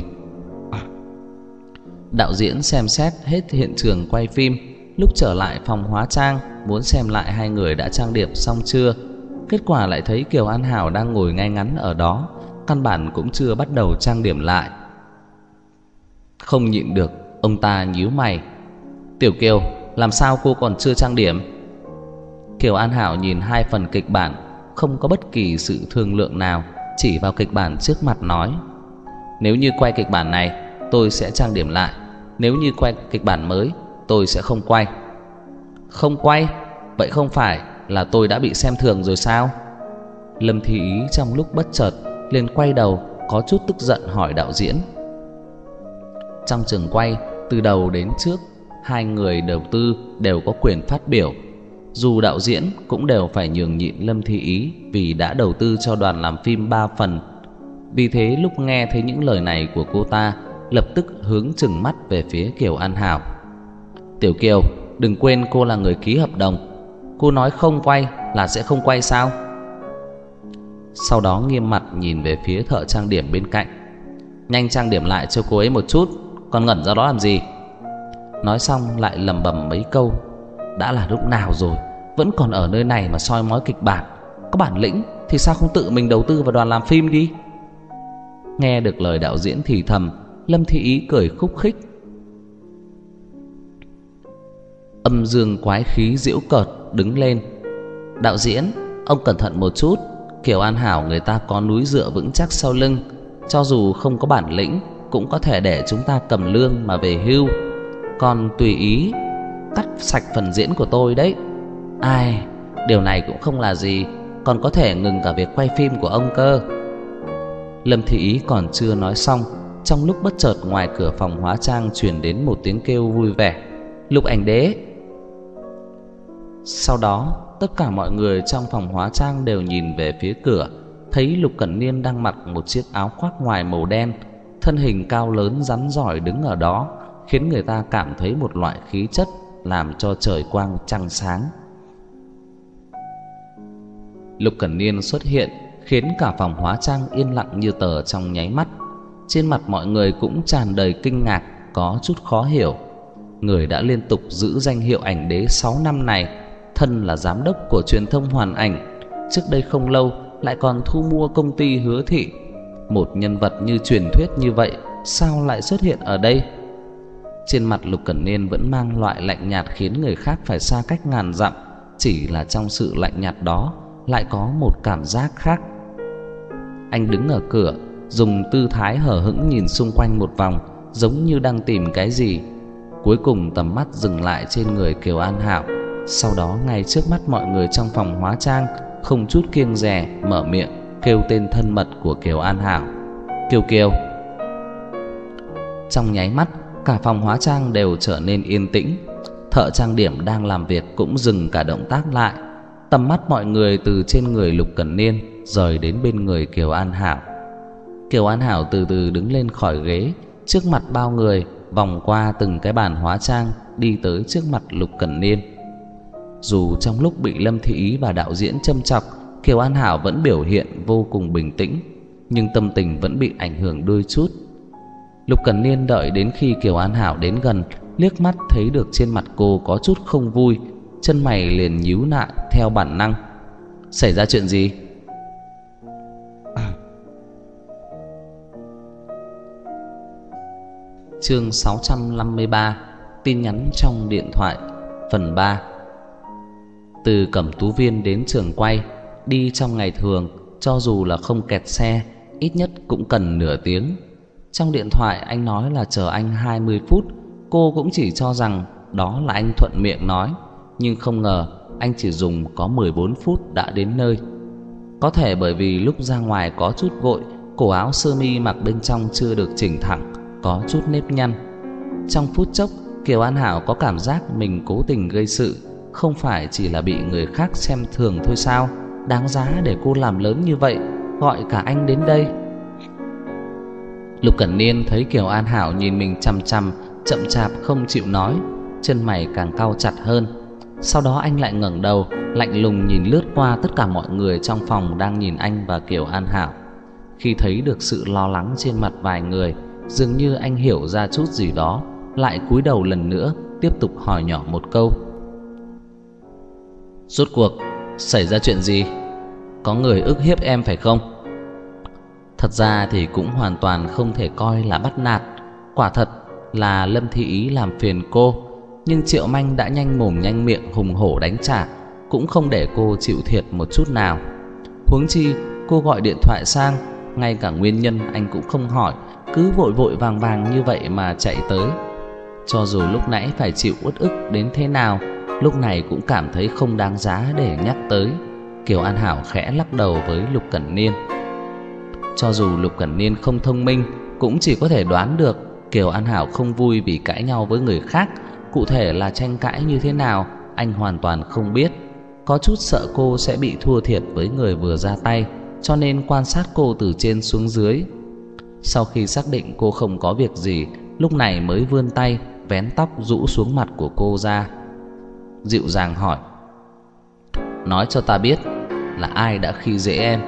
Speaker 1: Đạo diễn xem xét hết hiện trường quay phim, lúc trở lại phòng hóa trang muốn xem lại hai người đã trang điểm xong chưa. Kết quả lại thấy Kiều An Hảo đang ngồi ngay ngắn ở đó, căn bản cũng chưa bắt đầu trang điểm lại. Không nhịn được, ông ta nhíu mày. Tiểu Kiều, làm sao cô còn chưa trang điểm? Kiều An Hảo nhìn hai phần kịch bản, không có bất kỳ sự thương lượng nào, chỉ vào kịch bản trước mặt nói. Nếu như quay kịch bản này, tôi sẽ trang điểm lại. Nếu như quay kịch bản mới, tôi sẽ không quay. Không quay? Vậy không phải là tôi đã bị xem thường rồi sao? Lâm Thi Ý trong lúc bất chợt liền quay đầu, có chút tức giận hỏi đạo diễn. Trong trường quay, từ đầu đến trước, hai người đầu tư đều có quyền phát biểu. Dù đạo diễn cũng đều phải nhường nhịn Lâm Thi Ý vì đã đầu tư cho đoàn làm phim 3 phần. Vì thế lúc nghe thấy những lời này của cô ta, lập tức hướng chừng mắt về phía Kiều An Hảo. Tiểu Kiều, đừng quên cô là người ký hợp đồng. Cô nói không quay là sẽ không quay sao? Sau đó nghiêm mặt nhìn về phía thợ trang điểm bên cạnh. Nhanh trang điểm lại cho cô ấy một chút, còn ngẩn ra đó làm gì? Nói xong lại lẩm bẩm mấy câu. Đã là lúc nào rồi, vẫn còn ở nơi này mà soi mói kịch bản. Có bản lĩnh thì sao không tự mình đầu tư vào đoàn làm phim đi? Nghe được lời đạo diễn thì thầm, Lâm Thi Ý cười khúc khích. Âm dương quái khí giễu cợt đứng lên. Đạo diễn, ông cẩn thận một chút. Kiều An Hảo người ta có núi dựa vững chắc sau lưng, cho dù không có bản lĩnh cũng có thể để chúng ta cầm lương mà về hưu. Còn tùy ý cắt sạch phần diễn của tôi đấy. Ai, điều này cũng không là gì, còn có thể ngừng cả việc quay phim của ông cơ. Lâm Thị Ý còn chưa nói xong, trong lúc bất chợt ngoài cửa phòng hóa trang truyền đến một tiếng kêu vui vẻ. Lục Ảnh Đế. Sau đó tất cả mọi người trong phòng hóa trang đều nhìn về phía cửa, thấy Lục Cẩn Niên đang mặc một chiếc áo khoác ngoài màu đen, thân hình cao lớn rắn rỏi đứng ở đó, khiến người ta cảm thấy một loại khí chất làm cho trời quang trăng sáng. Lục Cẩn Niên xuất hiện khiến cả phòng hóa trang yên lặng như tờ trong nháy mắt. Trên mặt mọi người cũng tràn đầy kinh ngạc, có chút khó hiểu. Người đã liên tục giữ danh hiệu ảnh đế 6 năm này, thân là giám đốc của truyền thông Hoàn Ảnh, trước đây không lâu lại còn thu mua công ty Hứa Thị. Một nhân vật như truyền thuyết như vậy sao lại xuất hiện ở đây? Trên mặt Lục Cẩn Niên vẫn mang loại lạnh nhạt khiến người khác phải xa cách ngàn dặm. Chỉ là trong sự lạnh nhạt đó lại có một cảm giác khác. Anh đứng ở cửa, dùng tư thái hờ hững nhìn xung quanh một vòng, giống như đang tìm cái gì. Cuối cùng tầm mắt dừng lại trên người Kiều An Hảo. Sau đó ngay trước mắt mọi người trong phòng hóa trang, không chút kiêng dè mở miệng kêu tên thân mật của Kiều An Hảo. Kiều Kiều. Trong nháy mắt, cả phòng hóa trang đều trở nên yên tĩnh. Thợ trang điểm đang làm việc cũng dừng cả động tác lại. Tầm mắt mọi người từ trên người Lục Cẩn Niên rời đến bên người Kiều An Hảo. Kiều An Hảo từ từ đứng lên khỏi ghế, trước mặt bao người, vòng qua từng cái bàn hóa trang, đi tới trước mặt Lục Cẩn Niên. Dù trong lúc bị Lâm Thị Ý và đạo diễn châm chọc, Kiều An Hảo vẫn biểu hiện vô cùng bình tĩnh, nhưng tâm tình vẫn bị ảnh hưởng đôi chút. Lục Cẩn Niên đợi đến khi Kiều An Hảo đến gần, liếc mắt thấy được trên mặt cô có chút không vui, chân mày liền nhíu lại theo bản năng. Xảy ra chuyện gì? Chương 653, tin nhắn trong điện thoại, phần 3. Từ Cẩm Tú Viên đến trường quay, đi trong ngày thường, cho dù là không kẹt xe, ít nhất cũng cần nửa tiếng. Trong điện thoại anh nói là chờ anh 20 phút, cô cũng chỉ cho rằng đó là anh thuận miệng nói, nhưng không ngờ anh chỉ dùng có 14 phút đã đến nơi. Có thể bởi vì lúc ra ngoài có chút vội, cổ áo sơ mi mặc bên trong chưa được chỉnh thẳng, có chút nếp nhăn. Trong phút chốc, Kiều An Hảo có cảm giác mình cố tình gây sự, không phải chỉ là bị người khác xem thường thôi sao? Đáng giá để cô làm lớn như vậy, gọi cả anh đến đây. Lục Cẩn Niên thấy Kiều An Hảo nhìn mình chằm chằm, chậm chạp không chịu nói, chân mày càng cau chặt hơn. Sau đó anh lại ngẩng đầu, lạnh lùng nhìn lướt qua tất cả mọi người trong phòng đang nhìn anh và Kiều An Hảo. Khi thấy được sự lo lắng trên mặt vài người, dường như anh hiểu ra chút gì đó, lại cúi đầu lần nữa, tiếp tục hỏi nhỏ một câu. Rốt cuộc xảy ra chuyện gì? Có người ức hiếp em phải không? Thật ra thì cũng hoàn toàn không thể coi là bắt nạt. Quả thật là Lâm Thị Ý làm phiền cô, nhưng Triệu Manh đã nhanh mồm nhanh miệng hùng hổ đánh trả, cũng không để cô chịu thiệt một chút nào. Huống chi cô gọi điện thoại sang, ngay cả nguyên nhân anh cũng không hỏi, cứ vội vội vàng vàng như vậy mà chạy tới. Cho dù lúc nãy phải chịu uất ức đến thế nào, lúc này cũng cảm thấy không đáng giá để nhắc tới. Kiều An Hảo khẽ lắc đầu với Lục Cẩn Niên. Cho dù Lục Cẩn Niên không thông minh, cũng chỉ có thể đoán được Kiều An Hảo không vui vì cãi nhau với người khác. Cụ thể là tranh cãi như thế nào, anh hoàn toàn không biết. Có chút sợ cô sẽ bị thua thiệt với người vừa ra tay, cho nên quan sát cô từ trên xuống dưới. Sau khi xác định cô không có việc gì, lúc này mới vươn tay vén tóc rũ xuống mặt của cô ra, dịu dàng hỏi: nói cho ta biết là ai đã khi dễ em.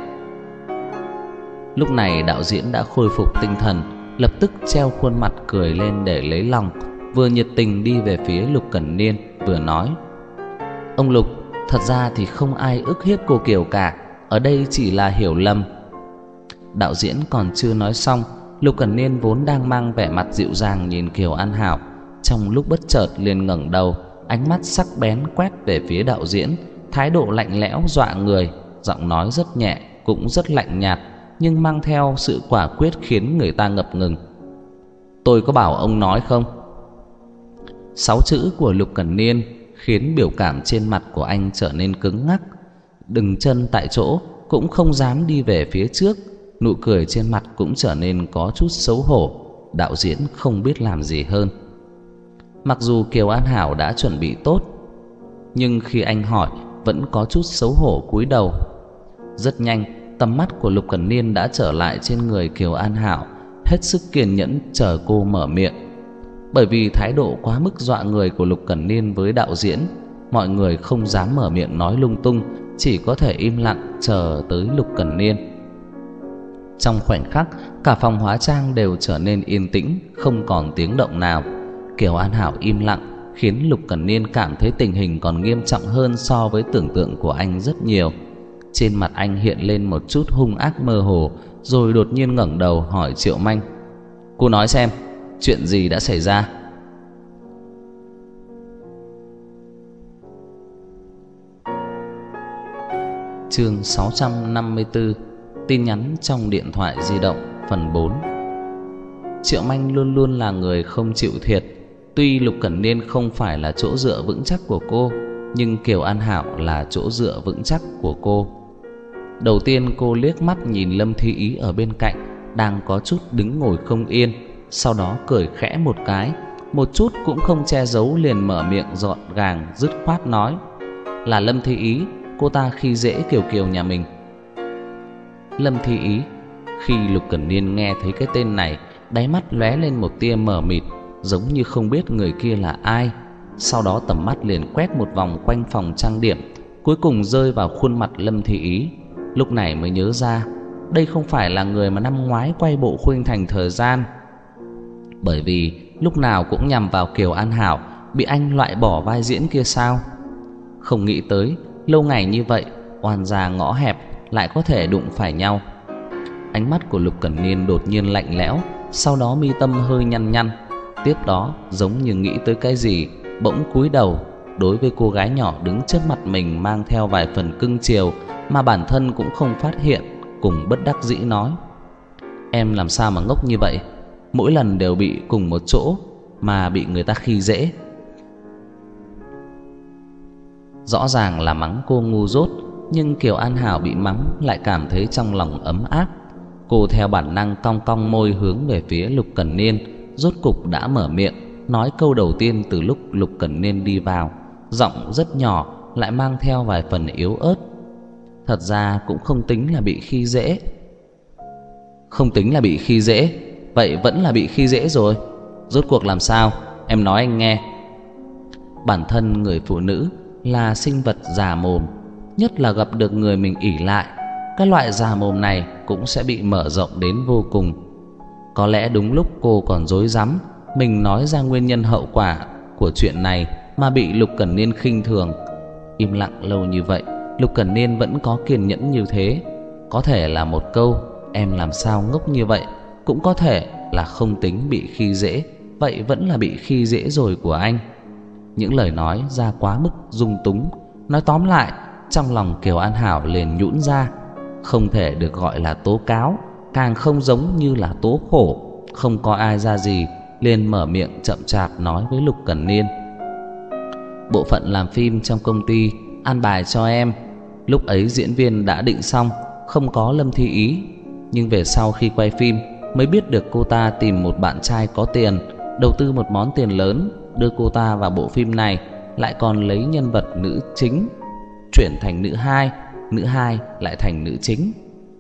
Speaker 1: Lúc này đạo diễn đã khôi phục tinh thần, lập tức treo khuôn mặt cười lên để lấy lòng, vừa nhiệt tình đi về phía Lục Cẩn Niên, vừa nói: ông Lục, thật ra thì không ai ức hiếp cô Kiều cả, ở đây chỉ là hiểu lầm. Đạo diễn còn chưa nói xong, Lục Cẩn Niên vốn đang mang vẻ mặt dịu dàng nhìn Kiều An Hảo, trong lúc bất chợt liền ngẩng đầu, ánh mắt sắc bén quét về phía đạo diễn, thái độ lạnh lẽo dọa người, giọng nói rất nhẹ cũng rất lạnh nhạt, nhưng mang theo sự quả quyết khiến người ta ngập ngừng. Tôi có bảo ông nói không? 6 chữ của Lục Cẩn Niên khiến biểu cảm trên mặt của anh trở nên cứng ngắc, đứng chân tại chỗ, cũng không dám đi về phía trước, nụ cười trên mặt cũng trở nên có chút xấu hổ. Đạo diễn không biết làm gì hơn. Mặc dù Kiều An Hảo đã chuẩn bị tốt, nhưng khi anh hỏi vẫn có chút xấu hổ cúi đầu. Rất nhanh, tầm mắt của Lục Cẩn Niên đã trở lại trên người Kiều An Hảo, hết sức kiên nhẫn chờ cô mở miệng. Bởi vì thái độ quá mức dọa người của Lục Cẩn Niên với đạo diễn, mọi người không dám mở miệng nói lung tung, chỉ có thể im lặng chờ tới Lục Cẩn Niên. Trong khoảnh khắc, cả phòng hóa trang đều trở nên yên tĩnh, không còn tiếng động nào. Kiều An Hảo im lặng khiến Lục Cẩn Niên cảm thấy tình hình còn nghiêm trọng hơn so với tưởng tượng của anh rất nhiều. Trên mặt anh hiện lên một chút hung ác mơ hồ, rồi đột nhiên ngẩng đầu hỏi Triệu Manh: cô nói xem, chuyện gì đã xảy ra? Chương 654: tin nhắn trong điện thoại di động, phần 4. Triệu Manh luôn luôn là người không chịu thiệt. Tuy Lục Cẩn Niên không phải là chỗ dựa vững chắc của cô, nhưng Kiều An Hảo là chỗ dựa vững chắc của cô. Đầu tiên cô liếc mắt nhìn Lâm Thi Ý ở bên cạnh, đang có chút đứng ngồi không yên, sau đó cười khẽ một cái, một chút cũng không che giấu, liền mở miệng gọn gàng dứt khoát nói: là Lâm Thi Ý, cô ta khi dễ Kiều Kiều nhà mình. Lâm Thi Ý. Khi Lục Cẩn Niên nghe thấy cái tên này, đáy mắt lóe lên một tia mờ mịt, giống như không biết người kia là ai. Sau đó tầm mắt liền quét một vòng quanh phòng trang điểm, cuối cùng rơi vào khuôn mặt Lâm Thi Ý. Lúc này mới nhớ ra, đây không phải là người mà năm ngoái quay bộ Khuynh Thành Thời Gian. Bởi vì lúc nào cũng nhằm vào Kiều An Hảo, bị anh loại bỏ vai diễn kia sao? Không nghĩ tới, lâu ngày như vậy, oan gia ngõ hẹp lại có thể đụng phải nhau. Ánh mắt của Lục Cẩn Niên đột nhiên lạnh lẽo, sau đó mi tâm hơi nhăn nhăn. Tiếp đó, giống như nghĩ tới cái gì, bỗng cúi đầu, đối với cô gái nhỏ đứng trước mặt mình mang theo vài phần cưng chiều mà bản thân cũng không phát hiện, cùng bất đắc dĩ nói: em làm sao mà ngốc như vậy, mỗi lần đều bị cùng một chỗ mà bị người ta khi dễ. Rõ ràng là mắng cô ngu dốt, nhưng Kiều An Hảo bị mắng lại cảm thấy trong lòng ấm áp. Cô theo bản năng cong cong môi hướng về phía Lục Cẩn Niên, rốt cục đã mở miệng, nói câu đầu tiên từ lúc Lục Cẩn Niên đi vào, giọng rất nhỏ lại mang theo vài phần yếu ớt: thật ra cũng không tính là bị khi dễ. Không tính là bị khi dễ? Vậy vẫn là bị khi dễ rồi. Rốt cuộc làm sao? Em nói anh nghe. Bản thân người phụ nữ là sinh vật già mồm, nhất là gặp được người mình ỷ lại, cái loại già mồm này cũng sẽ bị mở rộng đến vô cùng. Có lẽ đúng lúc cô còn rối rắm, mình nói ra nguyên nhân hậu quả của chuyện này mà bị Lục Cẩn Niên khinh thường. Im lặng lâu như vậy, Lục Cẩn Niên vẫn có kiên nhẫn như thế. Có thể là một câu "em làm sao ngốc như vậy", cũng có thể là không tính bị khi dễ, vậy vẫn là bị khi dễ rồi của anh. Những lời nói ra quá mức dung túng. Nói tóm lại, trong lòng Kiều An Hảo liền nhũn ra. Không thể được gọi là tố cáo, càng không giống như là tố khổ. Không có ai ra gì, liền mở miệng chậm chạp nói với Lục Cẩn Niên: bộ phận làm phim trong công ty an bài cho em. Lúc ấy diễn viên đã định xong, không có Lâm Thi Ý. Nhưng về sau khi quay phim mới biết được cô ta tìm một bạn trai có tiền, đầu tư một món tiền lớn, đưa cô ta vào bộ phim này, lại còn lấy nhân vật nữ chính chuyển thành nữ hai lại thành nữ chính.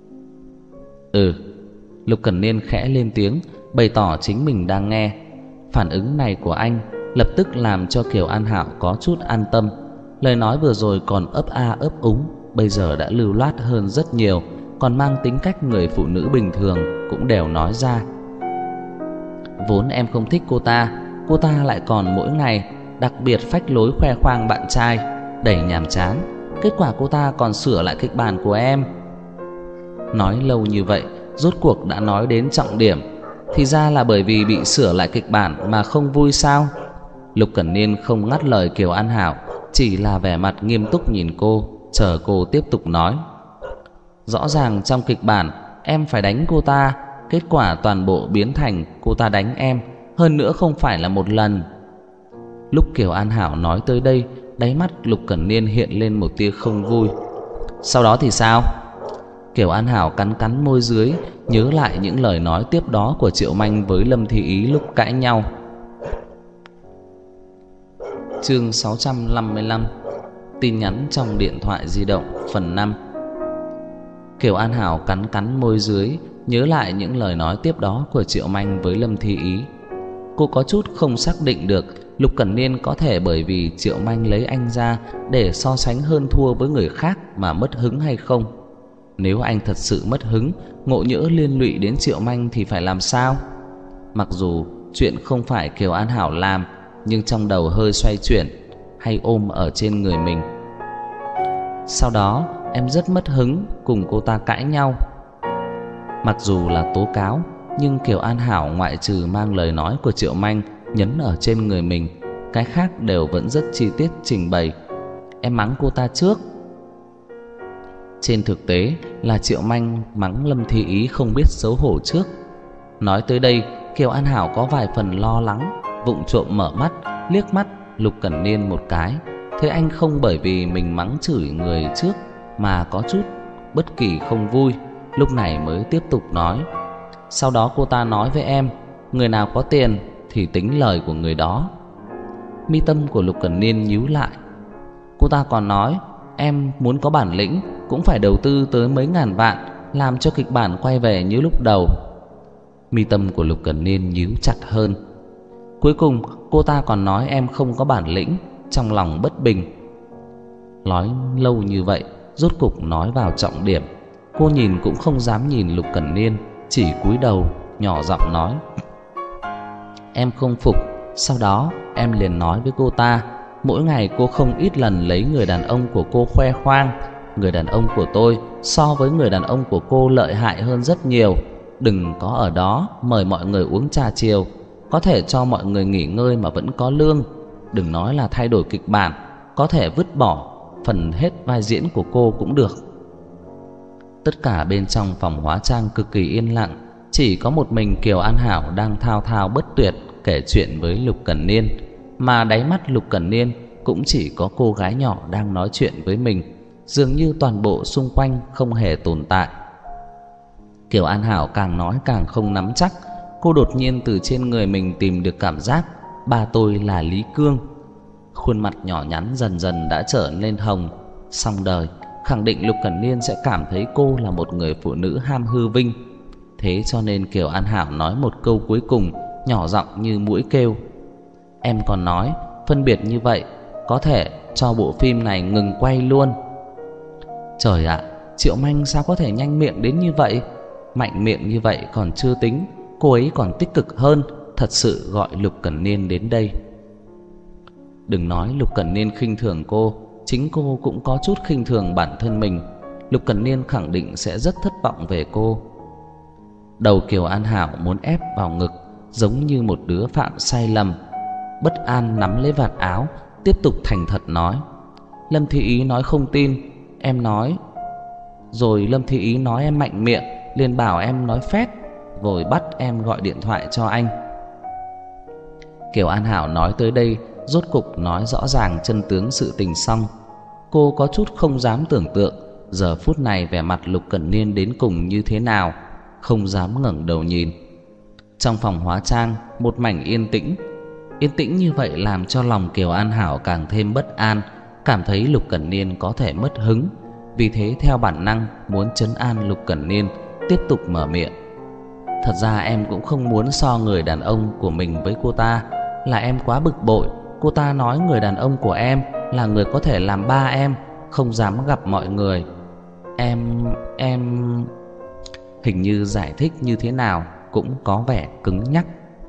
Speaker 1: Lục Cẩn Niên khẽ lên tiếng, bày tỏ chính mình đang nghe. Phản ứng này của anh lập tức làm cho Kiều An Hảo có chút an tâm. Lời nói vừa rồi còn ấp a ấp úng, bây giờ đã lưu loát hơn rất nhiều, còn mang tính cách người phụ nữ bình thường cũng đều nói ra. Vốn em không thích cô ta lại còn mỗi ngày đặc biệt phách lối khoe khoang bạn trai, đầy nhàm chán. Kết quả cô ta còn sửa lại kịch bản của em. Nói lâu như vậy, rốt cuộc đã nói đến trọng điểm. Thì ra là bởi vì bị sửa lại kịch bản mà không vui sao? Lục Cẩn Niên không ngắt lời Kiều An Hảo, chỉ là vẻ mặt nghiêm túc nhìn cô, chờ cô tiếp tục nói. Rõ ràng trong kịch bản em phải đánh cô ta, kết quả toàn bộ biến thành cô ta đánh em, hơn nữa không phải là một lần. Lúc Kiều An Hảo nói tới đây, đáy mắt Lục Cẩn Niên hiện lên một tia không vui. Sau đó thì sao? Kiều An Hảo cắn cắn môi dưới, nhớ lại những lời nói tiếp đó của Triệu Manh với Lâm Thi Ý lúc cãi nhau. Chương 655. Tin nhắn trong điện thoại di động phần 5. Kiều An Hảo cắn cắn môi dưới, nhớ lại những lời nói tiếp đó của Triệu Manh với Lâm Thi Ý. Cô có chút không xác định được Lục Cẩn Niên có thể bởi vì Triệu Manh lấy anh ra để so sánh hơn thua với người khác mà mất hứng hay không. Nếu anh thật sự mất hứng, ngộ nhỡ liên lụy đến Triệu Manh thì phải làm sao? Mặc dù chuyện không phải Kiều An Hảo làm, nhưng trong đầu hơi xoay chuyển, hay ôm ở trên người mình. Sau đó em rất mất hứng, cùng cô ta cãi nhau. Mặc dù là tố cáo, nhưng Kiều An Hảo ngoại trừ mang lời nói của Triệu Manh nhấn ở trên người mình, cái khác đều vẫn rất chi tiết trình bày. Em mắng cô ta trước. Trên thực tế là Triệu Manh mắng Lâm Thi Ý không biết xấu hổ trước. Nói tới đây, Kiều An Hảo có vài phần lo lắng, vụng trộm mở mắt, liếc mắt Lục Cẩn Niên một cái. Thế anh không bởi vì mình mắng chửi người trước mà có chút bất kỳ không vui, lúc này mới tiếp tục nói. Sau đó cô ta nói với em, người nào có tiền thì tính lời của người đó. Mi tâm của Lục Cẩn Niên nhíu lại. Cô ta còn nói em muốn có bản lĩnh cũng phải đầu tư tới mấy ngàn vạn, làm cho kịch bản quay về như lúc đầu. Mi tâm của Lục Cẩn Niên nhíu chặt hơn. Cuối cùng cô ta còn nói em không có bản lĩnh, trong lòng bất bình. Nói lâu như vậy, rốt cục nói vào trọng điểm. Cô nhìn cũng không dám nhìn Lục Cẩn Niên, chỉ cúi đầu nhỏ giọng nói. Em không phục. Sau đó em liền nói với cô ta, mỗi ngày cô không ít lần lấy người đàn ông của cô khoe khoang. Người đàn ông của tôi so với người đàn ông của cô lợi hại hơn rất nhiều. Đừng có ở đó mời mọi người uống trà chiều, có thể cho mọi người nghỉ ngơi mà vẫn có lương. Đừng nói là thay đổi kịch bản, có thể vứt bỏ phần hết vai diễn của cô cũng được. Tất cả bên trong phòng hóa trang cực kỳ yên lặng, chỉ có một mình Kiều An Hảo đang thao thao bất tuyệt kể chuyện với Lục Cẩn Niên. Mà đáy mắt Lục Cẩn Niên cũng chỉ có cô gái nhỏ đang nói chuyện với mình, dường như toàn bộ xung quanh không hề tồn tại. Kiều An Hảo càng nói càng không nắm chắc. Cô đột nhiên từ trên người mình tìm được cảm giác ba tôi là Lý Cương. Khuôn mặt nhỏ nhắn dần dần đã trở nên hồng. Xong đời, khẳng định Lục Cẩn Niên sẽ cảm thấy cô là một người phụ nữ ham hư vinh. Thế cho nên Kiều An Hảo nói một câu cuối cùng, nhỏ giọng như muỗi kêu. Em còn nói phân biệt như vậy có thể cho bộ phim này ngừng quay luôn. Trời ạ, Triệu Manh sao có thể nhanh miệng đến như vậy? Mạnh miệng như vậy còn chưa tính, cô ấy còn tích cực hơn, thật sự gọi Lục Cẩn Niên đến đây. Đừng nói Lục Cẩn Niên khinh thường cô, chính cô cũng có chút khinh thường bản thân mình. Lục Cẩn Niên khẳng định sẽ rất thất vọng về cô. Đầu Kiều An Hảo muốn ép vào ngực, giống như một đứa phạm sai lầm. Bất an nắm lấy vạt áo, tiếp tục thành thật nói. Lâm Thi Ý nói không tin, em nói. Rồi Lâm Thi Ý nói em mạnh miệng, liền bảo em nói phét, rồi bắt em gọi điện thoại cho anh. Kiều An Hảo nói tới đây, rốt cục nói rõ ràng chân tướng sự tình xong. Cô có chút không dám tưởng tượng giờ phút này vẻ mặt Lục Cẩn Niên đến cùng như thế nào, không dám ngẩng đầu nhìn. Trong phòng hóa trang một mảnh yên tĩnh. Yên tĩnh như vậy làm cho lòng Kiều An Hảo càng thêm bất an, cảm thấy Lục Cẩn Niên có thể mất hứng. Vì thế theo bản năng muốn trấn an Lục Cẩn Niên, tiếp tục mở miệng. Thật ra em cũng không muốn so người đàn ông của mình với cô ta, là em quá bực bội. Cô ta nói người đàn ông của em là người có thể làm ba em, không dám gặp mọi người. Em hình như giải thích như thế nào cũng có vẻ cứng nhắc.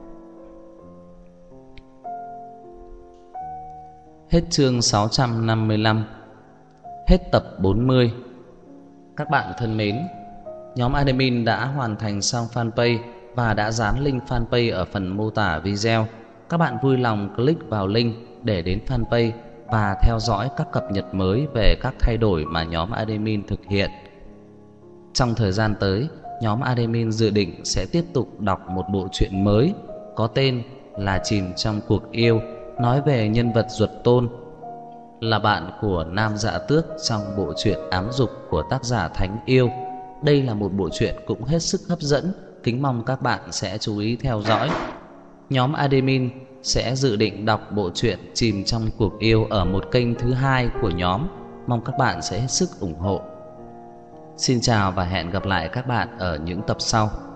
Speaker 1: Hết chương 655. Hết tập 40. Các bạn thân mến, nhóm admin đã hoàn thành xong fanpage và đã dán link fanpage ở phần mô tả video. Các bạn vui lòng click vào link để đến fanpage và theo dõi các cập nhật mới về các thay đổi mà nhóm admin thực hiện. Trong thời gian tới, nhóm admin dự định sẽ tiếp tục đọc một bộ truyện mới có tên là Chìm trong cuộc yêu, nói về nhân vật Duật Tôn, là bạn của Nam Dạ Tước trong bộ truyện Ám Dục của tác giả Thánh Yêu. Đây là một bộ truyện cũng hết sức hấp dẫn, kính mong các bạn sẽ chú ý theo dõi. Nhóm admin sẽ dự định đọc bộ truyện Chìm trong cuộc yêu ở một kênh thứ hai của nhóm, mong các bạn sẽ hết sức ủng hộ. Xin chào và hẹn gặp lại các bạn ở những tập sau.